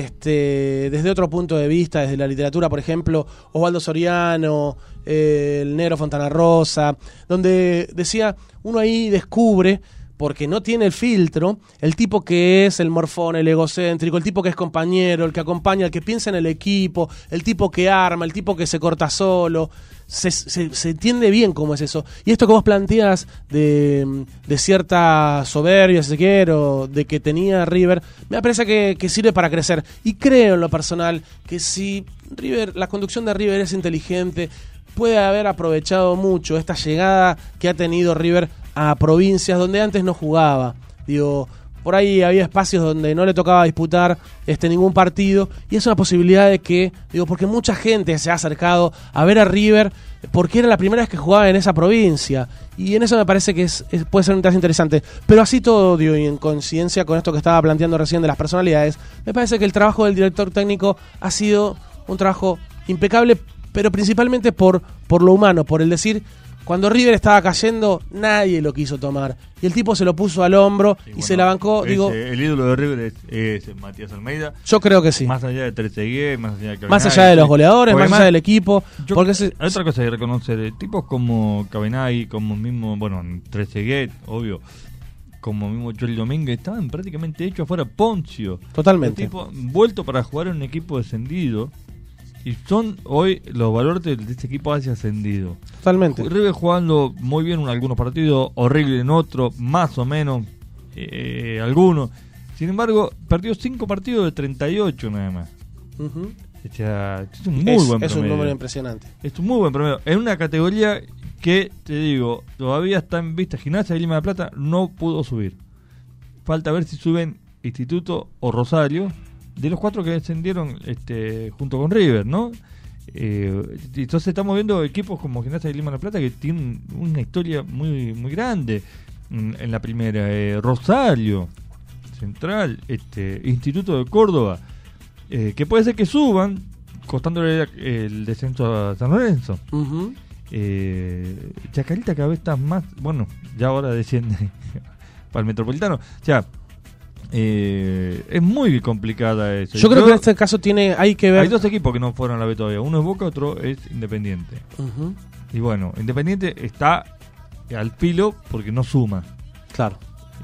desde otro punto de vista, desde la literatura, por ejemplo, Osvaldo Soriano, el Negro Fontana Rosa, donde decía, uno ahí descubre, porque no tiene el filtro, el tipo que es el morfón, el egocéntrico, el tipo que es compañero, el que acompaña, el que piensa en el equipo, el tipo que arma, el tipo que se corta solo. Se entiende bien cómo es eso. Y esto que vos planteás de cierta soberbia, si se quiere, o de que tenía River, me parece que sirve para crecer. Y creo en lo personal que si la conducción de River es inteligente, puede haber aprovechado mucho esta llegada que ha tenido River a provincias donde antes no jugaba. Digo, por ahí había espacios donde no le tocaba disputar ningún partido, y es una posibilidad de que, porque mucha gente se ha acercado a ver a River porque era la primera vez que jugaba en esa provincia, y en eso me parece que puede ser un trazo interesante. Pero así todo, y en coincidencia con esto que estaba planteando recién de las personalidades, me parece que el trabajo del director técnico ha sido un trabajo impecable, pero principalmente por lo humano, por el decir, Cuando River estaba cayendo, nadie lo quiso tomar. Y el tipo se lo puso al hombro y bueno, se la bancó. El ídolo de River es Matías Almeida. Yo creo que sí. Más allá de Trezeguet, más allá de Cabenagui, más allá de los goleadores, más allá del equipo. Hay otra cosa que reconocer. Tipos como Cabenagui, como mismo, bueno, Trezeguet, obvio, como mismo Joel Domínguez, estaban prácticamente hechos afuera. Poncio. Totalmente. El tipo vuelto para jugar en un equipo descendido. Y son hoy los valores de este equipo hacia ascendido. Totalmente. River jugando muy bien en algunos partidos, horrible en otros, más o menos algunos. Sin embargo, perdió 5 partidos de 38 nada más. Uh-huh. O sea, es un muy buen promedio. Es un número impresionante. Es un muy buen promedio. En una categoría que, te digo, todavía está en vista. Gimnasia de Lima de Plata no pudo subir. Falta ver si suben Instituto o Rosario. De los 4 que descendieron junto con River, ¿no? Entonces estamos viendo equipos como Gimnasia de Lima de la Plata que tienen una historia muy muy grande en la primera. Rosario, Central, Instituto de Córdoba, que puede ser que suban, costándole el descenso a San Lorenzo. Uh-huh. Chacarita cada vez está más, bueno, ya ahora desciende para el Metropolitano. O sea, es muy complicada eso. Yo creo que en este caso hay que ver. Hay 2 equipos que no fueron a la B todavía. Uno es Boca, otro es Independiente. Uh-huh. Y bueno, Independiente está al filo porque no suma. Claro.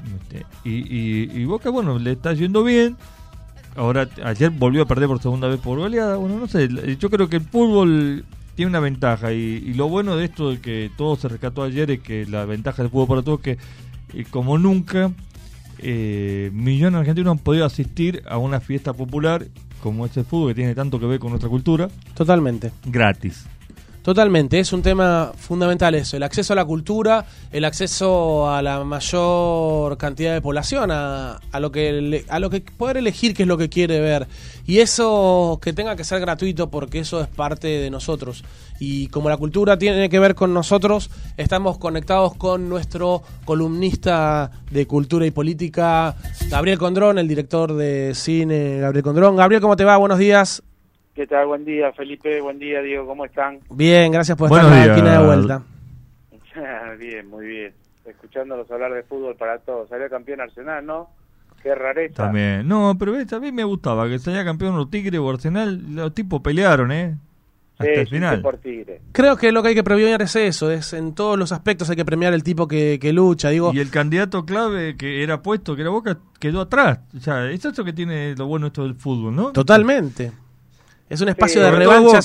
Y Boca, bueno, le está yendo bien. Ahora, ayer volvió a perder por segunda vez por goleada. Bueno, no sé. Yo creo que el fútbol tiene una ventaja. Y lo bueno de esto de que todo se rescató ayer es que la ventaja del fútbol para todos es que, como nunca, millones de argentinos han podido asistir a una fiesta popular como es el fútbol, que tiene tanto que ver con nuestra cultura. Totalmente. Gratis. Totalmente, es un tema fundamental eso, el acceso a la cultura, el acceso a la mayor cantidad de población, a lo que poder elegir qué es lo que quiere ver, y eso que tenga que ser gratuito porque eso es parte de nosotros, y como la cultura tiene que ver con nosotros, estamos conectados con nuestro columnista de cultura y política, Gabriel Condrón, el director de cine Gabriel Condrón. Gabriel, ¿cómo te va? Buenos días. ¿Qué tal? Buen día, Felipe. Buen día, Diego. ¿Cómo están? Bien, gracias por estar en la esquina de vuelta. Bien, muy bien. Escuchándolos hablar de fútbol para todos. Salió campeón Arsenal, ¿no? Qué rareza. También. No, pero también me gustaba que salía campeón o Tigre o Arsenal. Los tipos pelearon, hasta el final. Por Tigre. Creo que lo que hay que premiar es eso. En todos los aspectos hay que premiar el tipo que lucha. Digo. Y el candidato clave que era puesto, que era Boca, quedó atrás. O sea, es eso que tiene lo bueno esto del fútbol, ¿no? Totalmente. Es un espacio de revancha.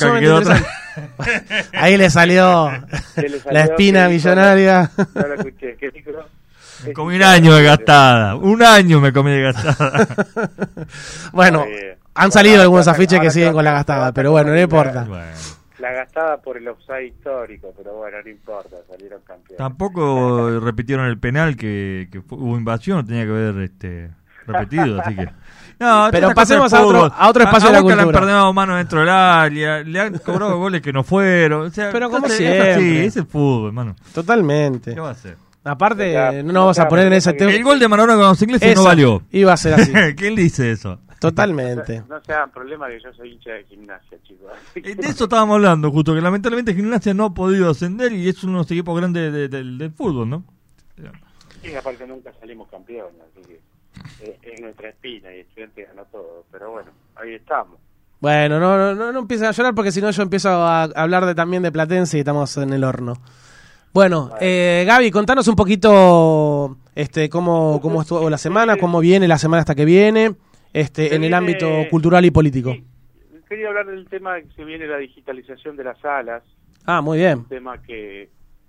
Ahí le salió la espina millonaria. No lo escuché. ¿Qué dijo? Me comí un año de gastada. Un año me comí de gastada. Bueno, han salido algunos afiches que siguen con la gastada, pero bueno, no importa. La gastada por el offside histórico, pero bueno, no importa, salieron campeones. Tampoco repitieron el penal que hubo invasión, tenía que haber repetido, así que... No, pero pasemos a otro espacio de la cultura. Le han perdido mano dentro del área, le han cobrado goles que no fueron. O sea, pero como siempre. Sí, es el fútbol, hermano. Totalmente. ¿Qué va a hacer? Aparte, no nos vamos a poner en ese tema. El gol de Maradona con los ingleses no valió. Iba a ser así. ¿Quién dice eso? Totalmente. No se hagan problema que yo soy hincha de Gimnasia, chicos. De eso estábamos hablando, justo, que lamentablemente Gimnasia no ha podido ascender y es uno de los equipos grandes del fútbol, ¿no? Sí, aparte nunca salimos campeones, así que es nuestra espina y Estudiantes ganó todo, pero bueno, ahí estamos. Bueno, no empiecen a llorar porque si no yo empiezo a hablar también de Platense y estamos en el horno. Bueno, Gaby, contanos un poquito cómo estuvo la semana, cómo viene la semana hasta que viene, en el ámbito cultural y político. Sí, quería hablar del tema que se viene la digitalización de las salas. Ah, muy bien. Un tema que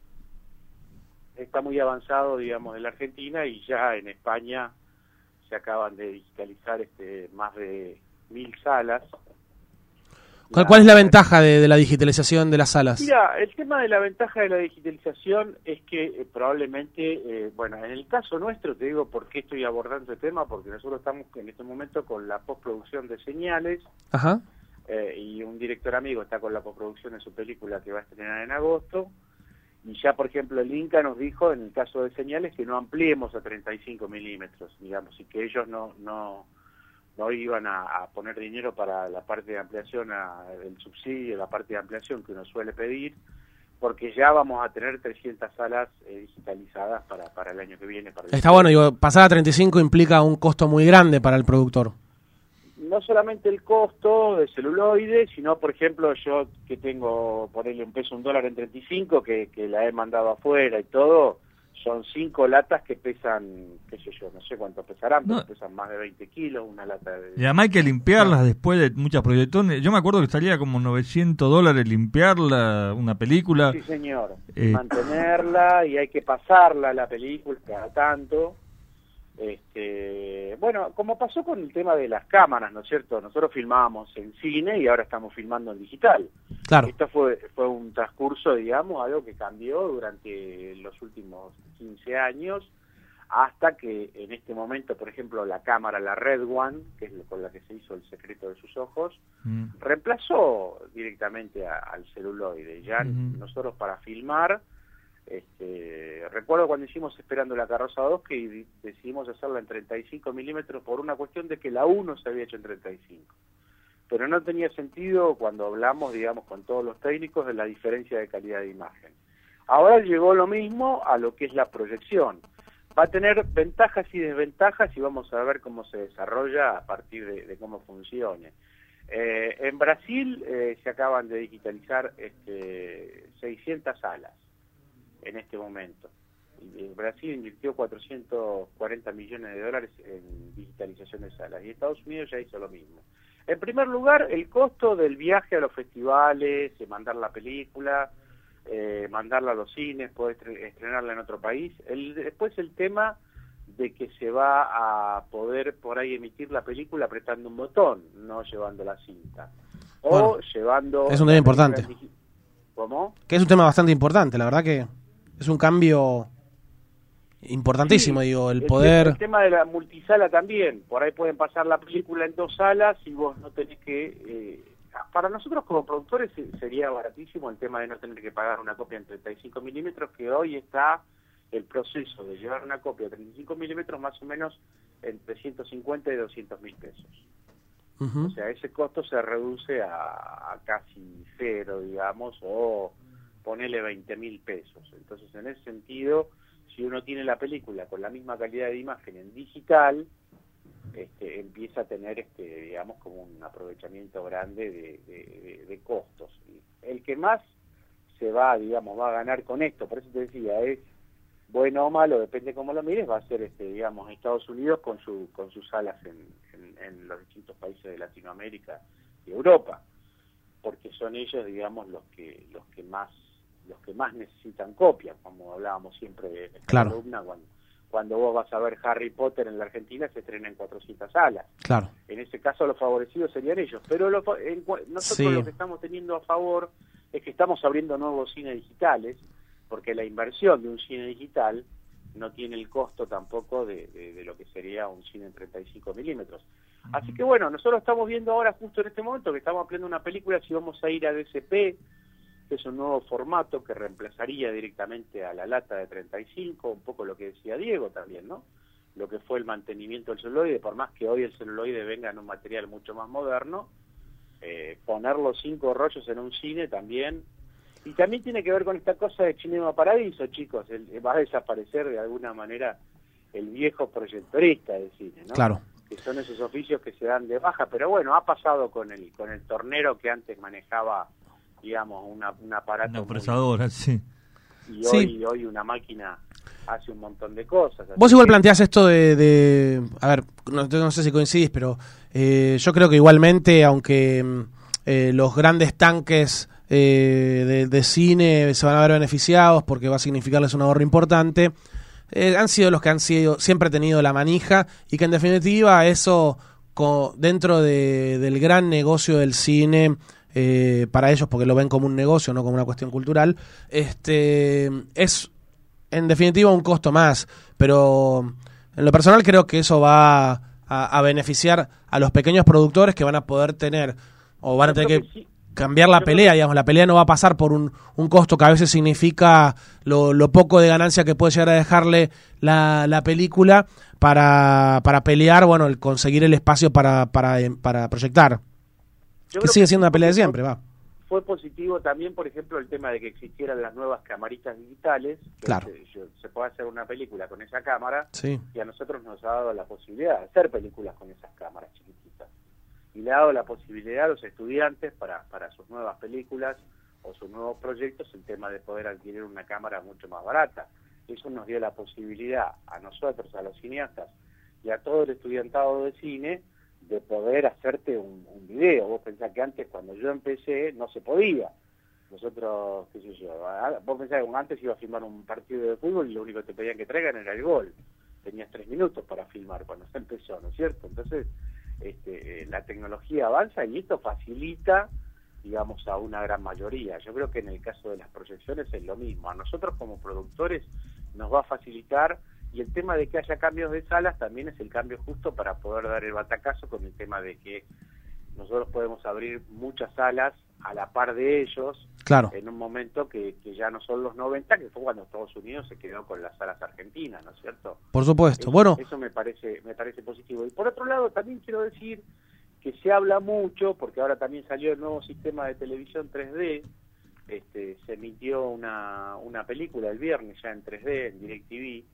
está muy avanzado, digamos, en la Argentina y ya en España se acaban de digitalizar más de 1000 salas. ¿Cuál es la ventaja de la digitalización de las salas? Mira, el tema de la ventaja de la digitalización es que probablemente, bueno, en el caso nuestro, te digo por qué estoy abordando este tema, porque nosotros estamos en este momento con la postproducción de Señales. Ajá. Y un director amigo está con la postproducción de su película que va a estrenar en agosto. Y ya, por ejemplo, el Inca nos dijo, en el caso de Señales, que no ampliemos a 35 milímetros, digamos, y que ellos no iban a poner dinero para la parte de ampliación, el subsidio, la parte de ampliación que uno suele pedir, porque ya vamos a tener 300 salas digitalizadas para el año que viene. Está bueno, digo, pasar a 35 implica un costo muy grande para el productor. No solamente el costo de celuloide, sino, por ejemplo, yo que tengo, ponerle $1 en 35, que la he mandado afuera y todo, son 5 latas que pesan, qué sé yo, no sé cuánto pesarán, pero pesan más de 20 kilos, una lata de... Y además hay que limpiarlas después de muchas proyecciones. Yo me acuerdo que salía como $900 limpiarla, una película. Sí, señor. Mantenerla, y hay que pasarla la película cada tanto. Bueno, como pasó con el tema de las cámaras, ¿no es cierto? Nosotros filmábamos en cine y ahora estamos filmando en digital. Claro. Esto fue un transcurso, digamos, algo que cambió durante los últimos 15 años, hasta que en este momento, por ejemplo, la cámara, la Red One, que es con la que se hizo El secreto de sus ojos, reemplazó directamente al celuloide. Ya nosotros para filmar... recuerdo cuando hicimos Esperando la carroza 2 que decidimos hacerla en 35 milímetros por una cuestión de que la 1 se había hecho en 35, pero no tenía sentido cuando hablamos, digamos, con todos los técnicos de la diferencia de calidad de imagen. Ahora llegó lo mismo a lo que es la proyección. Va a tener ventajas y desventajas y vamos a ver cómo se desarrolla a partir de cómo funcione. En Brasil se acaban de digitalizar 600 salas en este momento. Brasil invirtió $440 millones en digitalización de salas y Estados Unidos ya hizo lo mismo. En primer lugar, el costo del viaje a los festivales, mandar la película, mandarla a los cines, poder estrenarla en otro país. Después el tema de que se va a poder por ahí emitir la película apretando un botón, no llevando la cinta. O llevando... Es un tema importante. ¿Cómo? Que es un tema bastante importante, la verdad que es un cambio importantísimo, sí, digo, el poder... El tema de la multisala también, por ahí pueden pasar la película en 2 salas y vos no tenés que... para nosotros como productores sería baratísimo el tema de no tener que pagar una copia en 35 milímetros, que hoy está el proceso de llevar una copia de 35 milímetros más o menos entre 150 y 200 mil pesos. O sea, ese costo se reduce a casi cero, digamos, o ponele 20.000 pesos. Entonces, en ese sentido, si uno tiene la película con la misma calidad de imagen en digital, empieza a tener, digamos, como un aprovechamiento grande de costos. El que más se va, digamos, va a ganar con esto, por eso te decía, es bueno o malo, depende cómo lo mires, va a ser, digamos, Estados Unidos con sus salas en los distintos países de Latinoamérica y Europa, porque son ellos, digamos, los que más necesitan copias, como hablábamos siempre de esta columna, cuando vos vas a ver Harry Potter en la Argentina se estrena en 400 salas. Claro. En ese caso los favorecidos serían ellos, pero nosotros lo que estamos teniendo a favor es que estamos abriendo nuevos cines digitales, porque la inversión de un cine digital no tiene el costo tampoco de lo que sería un cine en 35 milímetros. Así que bueno, nosotros estamos viendo ahora justo en este momento que estamos ampliando una película, si vamos a ir a DCP, que es un nuevo formato que reemplazaría directamente a la lata de 35, un poco lo que decía Diego también, ¿no? Lo que fue el mantenimiento del celuloide, por más que hoy el celuloide venga en un material mucho más moderno, poner los 5 rollos en un cine también. Y también tiene que ver con esta cosa de Cinema Paradiso, chicos. Va a desaparecer de alguna manera el viejo proyectorista del cine, ¿no? Claro. Que son esos oficios que se dan de baja. Pero bueno, ha pasado con el tornero que antes manejaba, digamos, un aparato. Una procesadora, sí. Y hoy una máquina hace un montón de cosas. Vos igual planteás esto de a ver, no sé si coincidís, pero yo creo que igualmente, aunque los grandes tanques de cine se van a ver beneficiados porque va a significarles un ahorro importante, han sido los que han siempre tenido la manija, y que en definitiva eso dentro del gran negocio del cine, para ellos, porque lo ven como un negocio, no como una cuestión cultural, es en definitiva un costo más, pero en lo personal creo que eso va a beneficiar a los pequeños productores, que van a poder tener, o van a tener que cambiar la pelea, digamos. La pelea no va a pasar por un costo que a veces significa lo poco de ganancia que puede llegar a dejarle la película para pelear, bueno, el conseguir el espacio para proyectar. Que sigue siendo una pelea de siempre, va. fue positivo también, por ejemplo, el tema de que existieran las nuevas camaritas digitales, que claro. se puede hacer una película con esa cámara, sí. y a nosotros nos ha dado la posibilidad de hacer películas con esas cámaras chiquititas. Y le ha dado la posibilidad a los estudiantes para sus nuevas películas o sus nuevos proyectos el tema de poder adquirir una cámara mucho más barata. Eso nos dio la posibilidad a nosotros, a los cineastas y a todo el estudiantado de cine, de poder hacerte un video. Vos pensás que antes, cuando yo empecé, no se podía. Nosotros, qué sé yo, vos pensás que antes iba a filmar un partido de fútbol y lo único que te pedían que traigan era el gol. Tenías 3 minutos para filmar cuando se empezó, ¿no es cierto? Entonces, la tecnología avanza y esto facilita, digamos, a una gran mayoría. Yo creo que en el caso de las proyecciones es lo mismo. A nosotros como productores nos va a facilitar, y el tema de que haya cambios de salas también es el cambio justo para poder dar el batacazo con el tema de que nosotros podemos abrir muchas salas a la par de ellos, claro. en un momento que ya no son los 90, que fue cuando Estados Unidos se quedó con las salas argentinas, ¿no es cierto? Por supuesto. Bueno, eso me parece positivo. Y por otro lado también quiero decir que se habla mucho, porque ahora también salió el nuevo sistema de televisión 3D, se emitió una película el viernes ya en 3D, en DirecTV,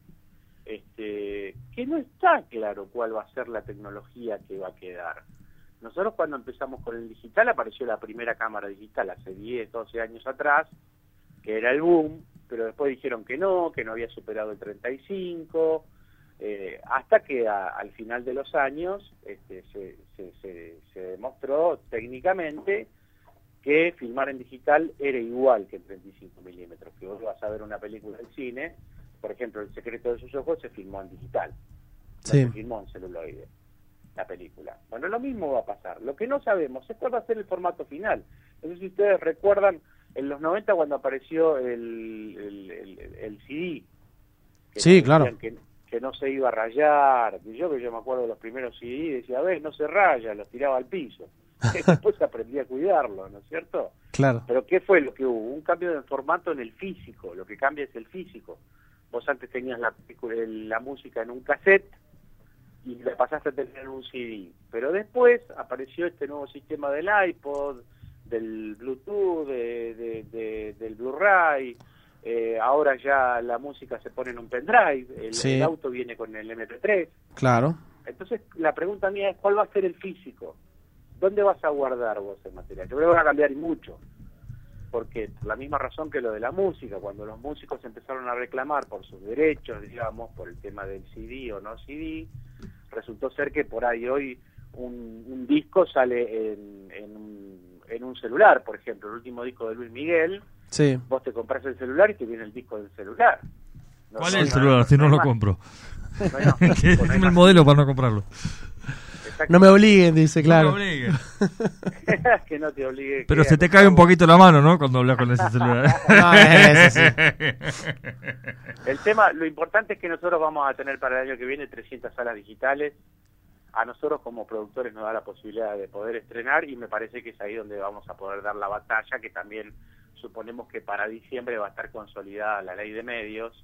que no está claro cuál va a ser la tecnología que va a quedar. Nosotros cuando empezamos con el digital apareció la primera cámara digital hace 10, 12 años atrás, que era el boom, pero después dijeron que no había superado el 35, hasta que al final de los años se demostró técnicamente que filmar en digital era igual que en 35 milímetros, que vos vas a ver una película del cine, por ejemplo, El secreto de sus ojos se filmó en digital, no se filmó en celuloide, la película. Bueno, lo mismo va a pasar. Lo que no sabemos es cuál va a ser el formato final. No sé si ustedes recuerdan en los 90 cuando apareció el CD. Sí, claro. Que no se iba a rayar. Yo me acuerdo de los primeros CD, decía, a ver, no se raya, los tiraba al piso. Después aprendí a cuidarlo, ¿no es cierto? Claro. Pero ¿qué fue lo que hubo? Un cambio de formato en el físico. Lo que cambia es el físico. Vos antes tenías la música en un cassette y la pasaste a tener en un CD. Pero después apareció este nuevo sistema del iPod, del Bluetooth, del Blu-ray. Ahora ya la música se pone en un pendrive, el auto viene con el MP3. Claro. Entonces la pregunta mía es, ¿cuál va a ser el físico? ¿Dónde vas a guardar vos el material? Yo creo que va a cambiar mucho. Porque por la misma razón que lo de la música, cuando los músicos empezaron a reclamar por sus derechos, digamos, por el tema del CD o no CD, resultó ser que por ahí hoy un disco sale en un celular, por ejemplo, el último disco de Luis Miguel, vos te compras el celular y te viene el disco del celular. ¿Cuál es el celular? Si no lo compro. Dime el modelo para no comprarlo. No me obliguen, dice, claro. No me obliguen. Que no te obligue. Pero se te cae un poquito la mano, ¿no? Cuando hablas con ese celular. No, eso sí. El tema, lo importante es que nosotros vamos a tener para el año que viene 300 salas digitales. A nosotros como productores nos da la posibilidad de poder estrenar y me parece que es ahí donde vamos a poder dar la batalla, que también suponemos que para diciembre va a estar consolidada la ley de medios,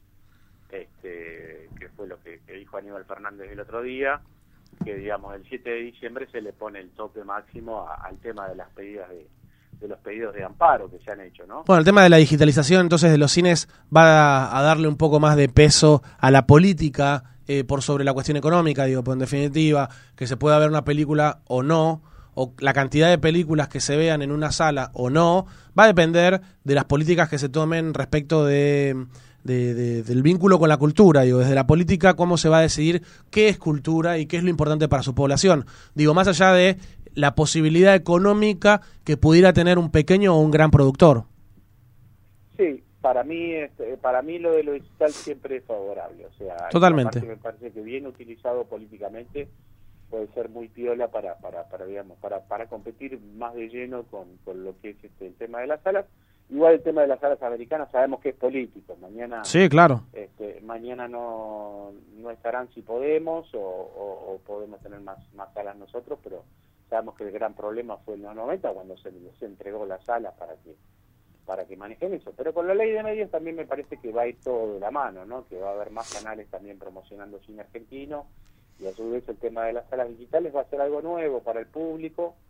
que fue lo que dijo Aníbal Fernández el otro día, que digamos el 7 de diciembre se le pone el tope máximo al tema de las pedidas de los pedidos de amparo que se han hecho, ¿no? Bueno, el tema de la digitalización entonces de los cines va a darle un poco más de peso a la política por sobre la cuestión económica, digo, pues en definitiva, que se pueda ver una película o no, o la cantidad de películas que se vean en una sala o no, va a depender de las políticas que se tomen respecto del vínculo con la cultura, digo, desde la política cómo se va a decidir qué es cultura y qué es lo importante para su población. Digo, más allá de la posibilidad económica que pudiera tener un pequeño o un gran productor. Sí, para mí lo de lo digital siempre es favorable, o sea, totalmente. Me parece que bien utilizado políticamente puede ser muy piola para competir más de lleno con lo que es el tema de las salas. Igual el tema de las salas americanas sabemos que es político. Mañana, sí, claro. Mañana no estarán si podemos o podemos tener más salas nosotros, pero sabemos que el gran problema fue en los 90 cuando se entregó la sala para que manejen eso. Pero con la ley de medios también me parece que va a ir todo de la mano, ¿no? Que va a haber más canales también promocionando cine argentino y a su vez el tema de las salas digitales va a ser algo nuevo para el público.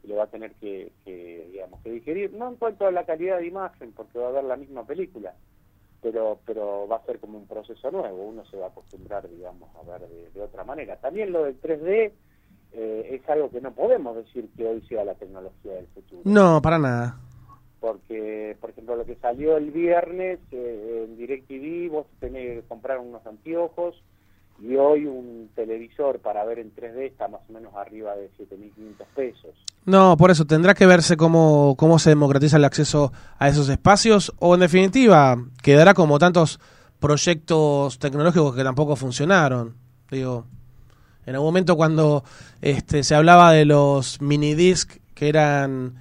lo va a tener que digerir, no en cuanto a la calidad de imagen, porque va a ver la misma película, pero va a ser como un proceso nuevo, uno se va a acostumbrar, digamos, a ver de otra manera. También lo del 3D es algo que no podemos decir que hoy sea la tecnología del futuro. No, para nada. Porque, por ejemplo, lo que salió el viernes en DirecTV, vos tenés que comprar unos anteojos, y hoy un televisor para ver en 3D está más o menos arriba de 7.500 pesos. No, por eso tendrá que verse cómo se democratiza el acceso a esos espacios, o en definitiva quedará como tantos proyectos tecnológicos que tampoco funcionaron. Digo, en algún momento cuando se hablaba de los minidisc, que eran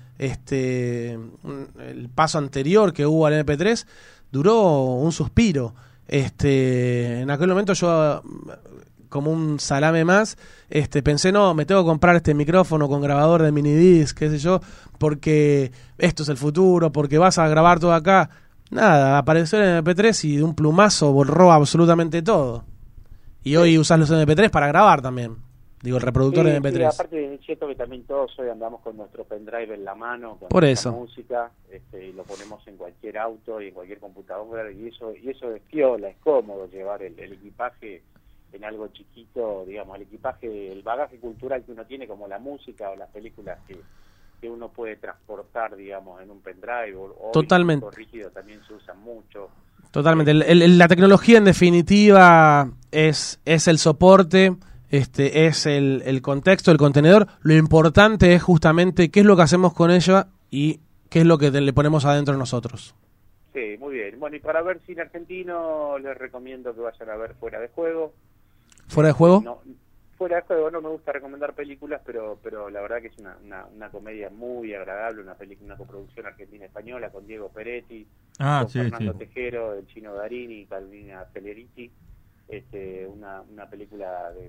el paso anterior que hubo al MP3, duró un suspiro. En aquel momento yo, como un salame más, pensé, no, me tengo que comprar este micrófono con grabador de minidisc, qué sé yo, porque esto es el futuro, porque vas a grabar todo acá. Nada, apareció el MP3 y de un plumazo borró absolutamente todo. Y hoy usás los MP3 para grabar también. Digo, el reproductor de MP3. Sí, aparte es cierto que también todos hoy andamos con nuestro pendrive en la mano, con por eso. Música, y lo ponemos en cualquier auto y en cualquier computadora, y eso es piola, es cómodo llevar el equipaje en algo chiquito, digamos, el equipaje, el bagaje cultural que uno tiene, como la música o las películas que uno puede transportar, digamos, en un pendrive. Totalmente. Los rígidos también se usan mucho. Totalmente. La tecnología, en definitiva, es el soporte. Es el contexto, el contenedor. Lo importante es justamente qué es lo que hacemos con ella y qué es lo que le ponemos adentro nosotros. Sí, muy bien. Bueno, y para ver cine argentino, les recomiendo que vayan a ver Fuera de Juego. ¿Fuera de Juego? No, Fuera de Juego no me gusta recomendar películas, pero la verdad que es una comedia muy agradable, una coproducción argentina-española con Diego Peretti, con Fernando Tejero, el Chino Darín y Carolina Pelleriti. Una película de...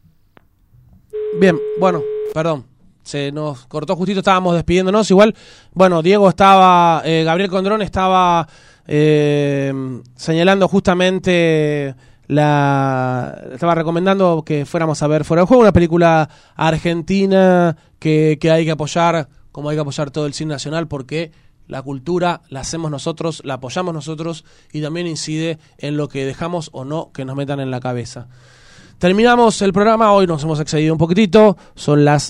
Bien, bueno, perdón, se nos cortó justito, estábamos despidiéndonos. Igual, bueno, Diego estaba, Gabriel Condrón estaba señalando justamente, estaba recomendando que fuéramos a ver Fuera de Juego, una película argentina que hay que apoyar, como hay que apoyar todo el cine nacional, porque la cultura la hacemos nosotros, la apoyamos nosotros, y también incide en lo que dejamos o no que nos metan en la cabeza. Terminamos el programa, hoy nos hemos excedido un poquitito, son las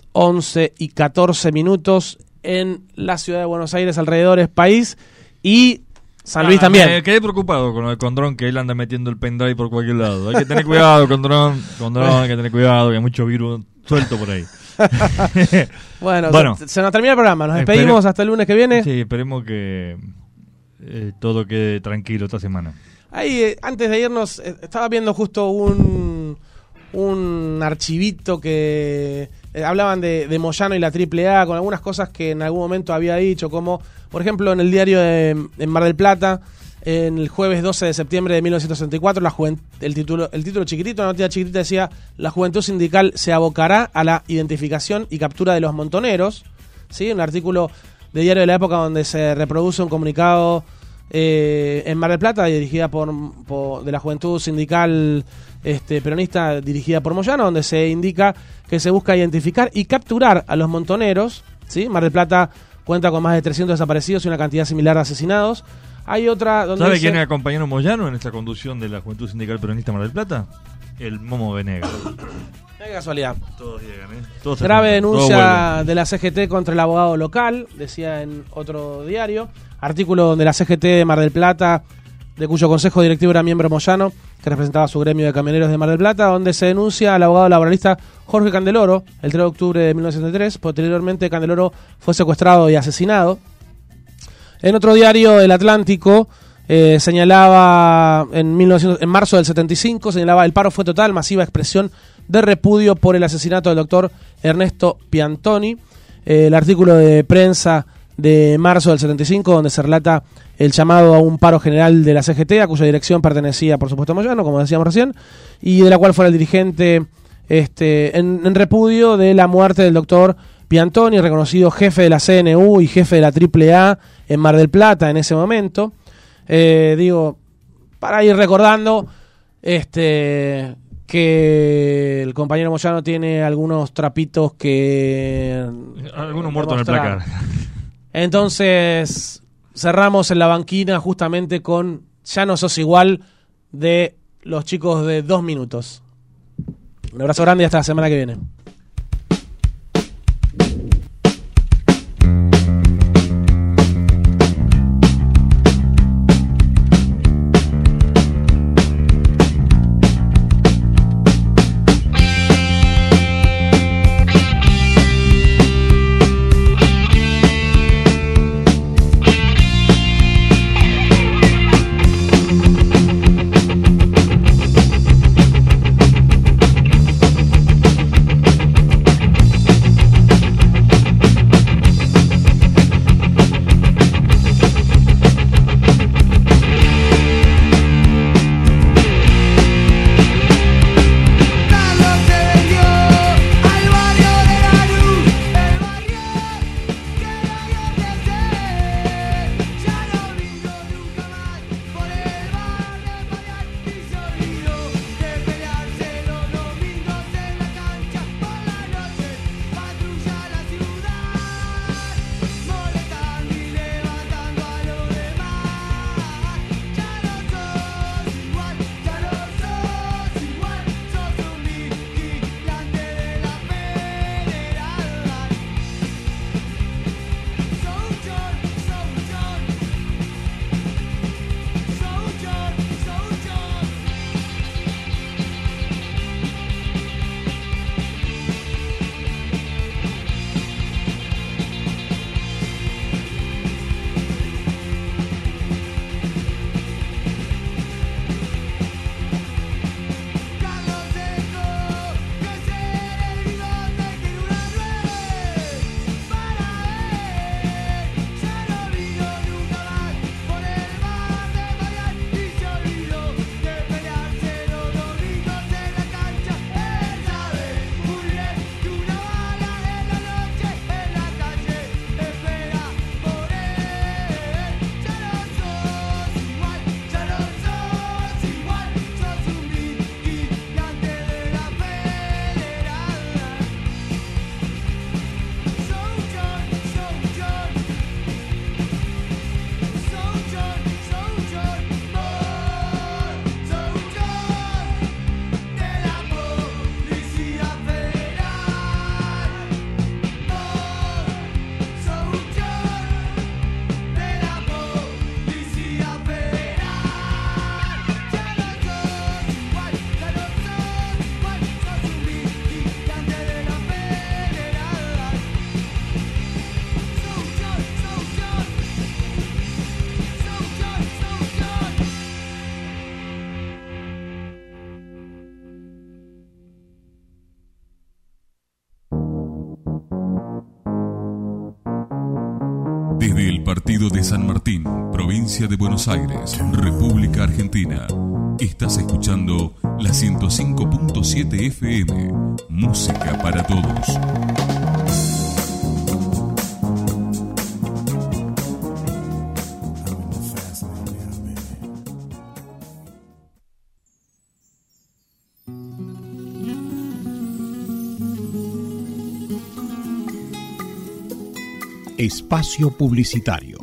11:14 en la ciudad de Buenos Aires, alrededores, país, y San Luis también. Me quedé preocupado con el Condrón, que él anda metiendo el pendrive por cualquier lado. Hay que tener cuidado, Condrón, hay que tener cuidado, que hay mucho virus suelto por ahí. Bueno, se nos termina el programa, nos despedimos hasta el lunes que viene. Sí, esperemos que todo quede tranquilo esta semana. Ahí, antes de irnos, estaba viendo justo un archivito que hablaban de Moyano y la AAA, con algunas cosas que en algún momento había dicho, como por ejemplo en el diario en Mar del Plata, en el jueves 12 de septiembre de 1964, el título chiquitito, una noticia chiquitita decía: la juventud sindical se abocará a la identificación y captura de los montoneros. ¿Sí? Un artículo de Diario de la Época donde se reproduce un comunicado en Mar del Plata, dirigida de la juventud sindical peronista, dirigida por Moyano, donde se indica que se busca identificar y capturar a los montoneros. ¿Sí? Mar del Plata cuenta con más de 300 desaparecidos y una cantidad similar de asesinados. Hay otra donde ¿sabe quién era compañero Moyano en esta conducción de la Juventud Sindical Peronista Mar del Plata? El Momo Venegas. Qué casualidad. Todos llegan, Todos grave denuncia de la CGT contra el abogado local, decía en otro diario. Artículo donde la CGT de Mar del Plata, de cuyo consejo directivo era miembro Moyano, que representaba su gremio de camioneros de Mar del Plata, donde se denuncia al abogado laboralista Jorge Candeloro el 3 de octubre de 1973. Posteriormente, Candeloro fue secuestrado y asesinado. En otro diario, El Atlántico, señalaba en marzo del 75, señalaba: el paro fue total, masiva expresión de repudio por el asesinato del doctor Ernesto Piantoni. El artículo de prensa de marzo del 75, donde se relata el llamado a un paro general de la CGT, a cuya dirección pertenecía, por supuesto, Moyano, como decíamos recién, y de la cual fuera el dirigente en repudio de la muerte del doctor Piantoni, reconocido jefe de la CNU y jefe de la AAA en Mar del Plata en ese momento. Para ir recordando, que el compañero Moyano tiene algunos trapitos que... Algunos muertos en el placar. Entonces, cerramos en la banquina justamente con Ya no sos igual de los chicos de 2 minutos. Un abrazo grande y hasta la semana que viene. Desde el partido de San Martín, provincia de Buenos Aires, República Argentina, estás escuchando la 105.7 FM, música para todos. Espacio publicitario.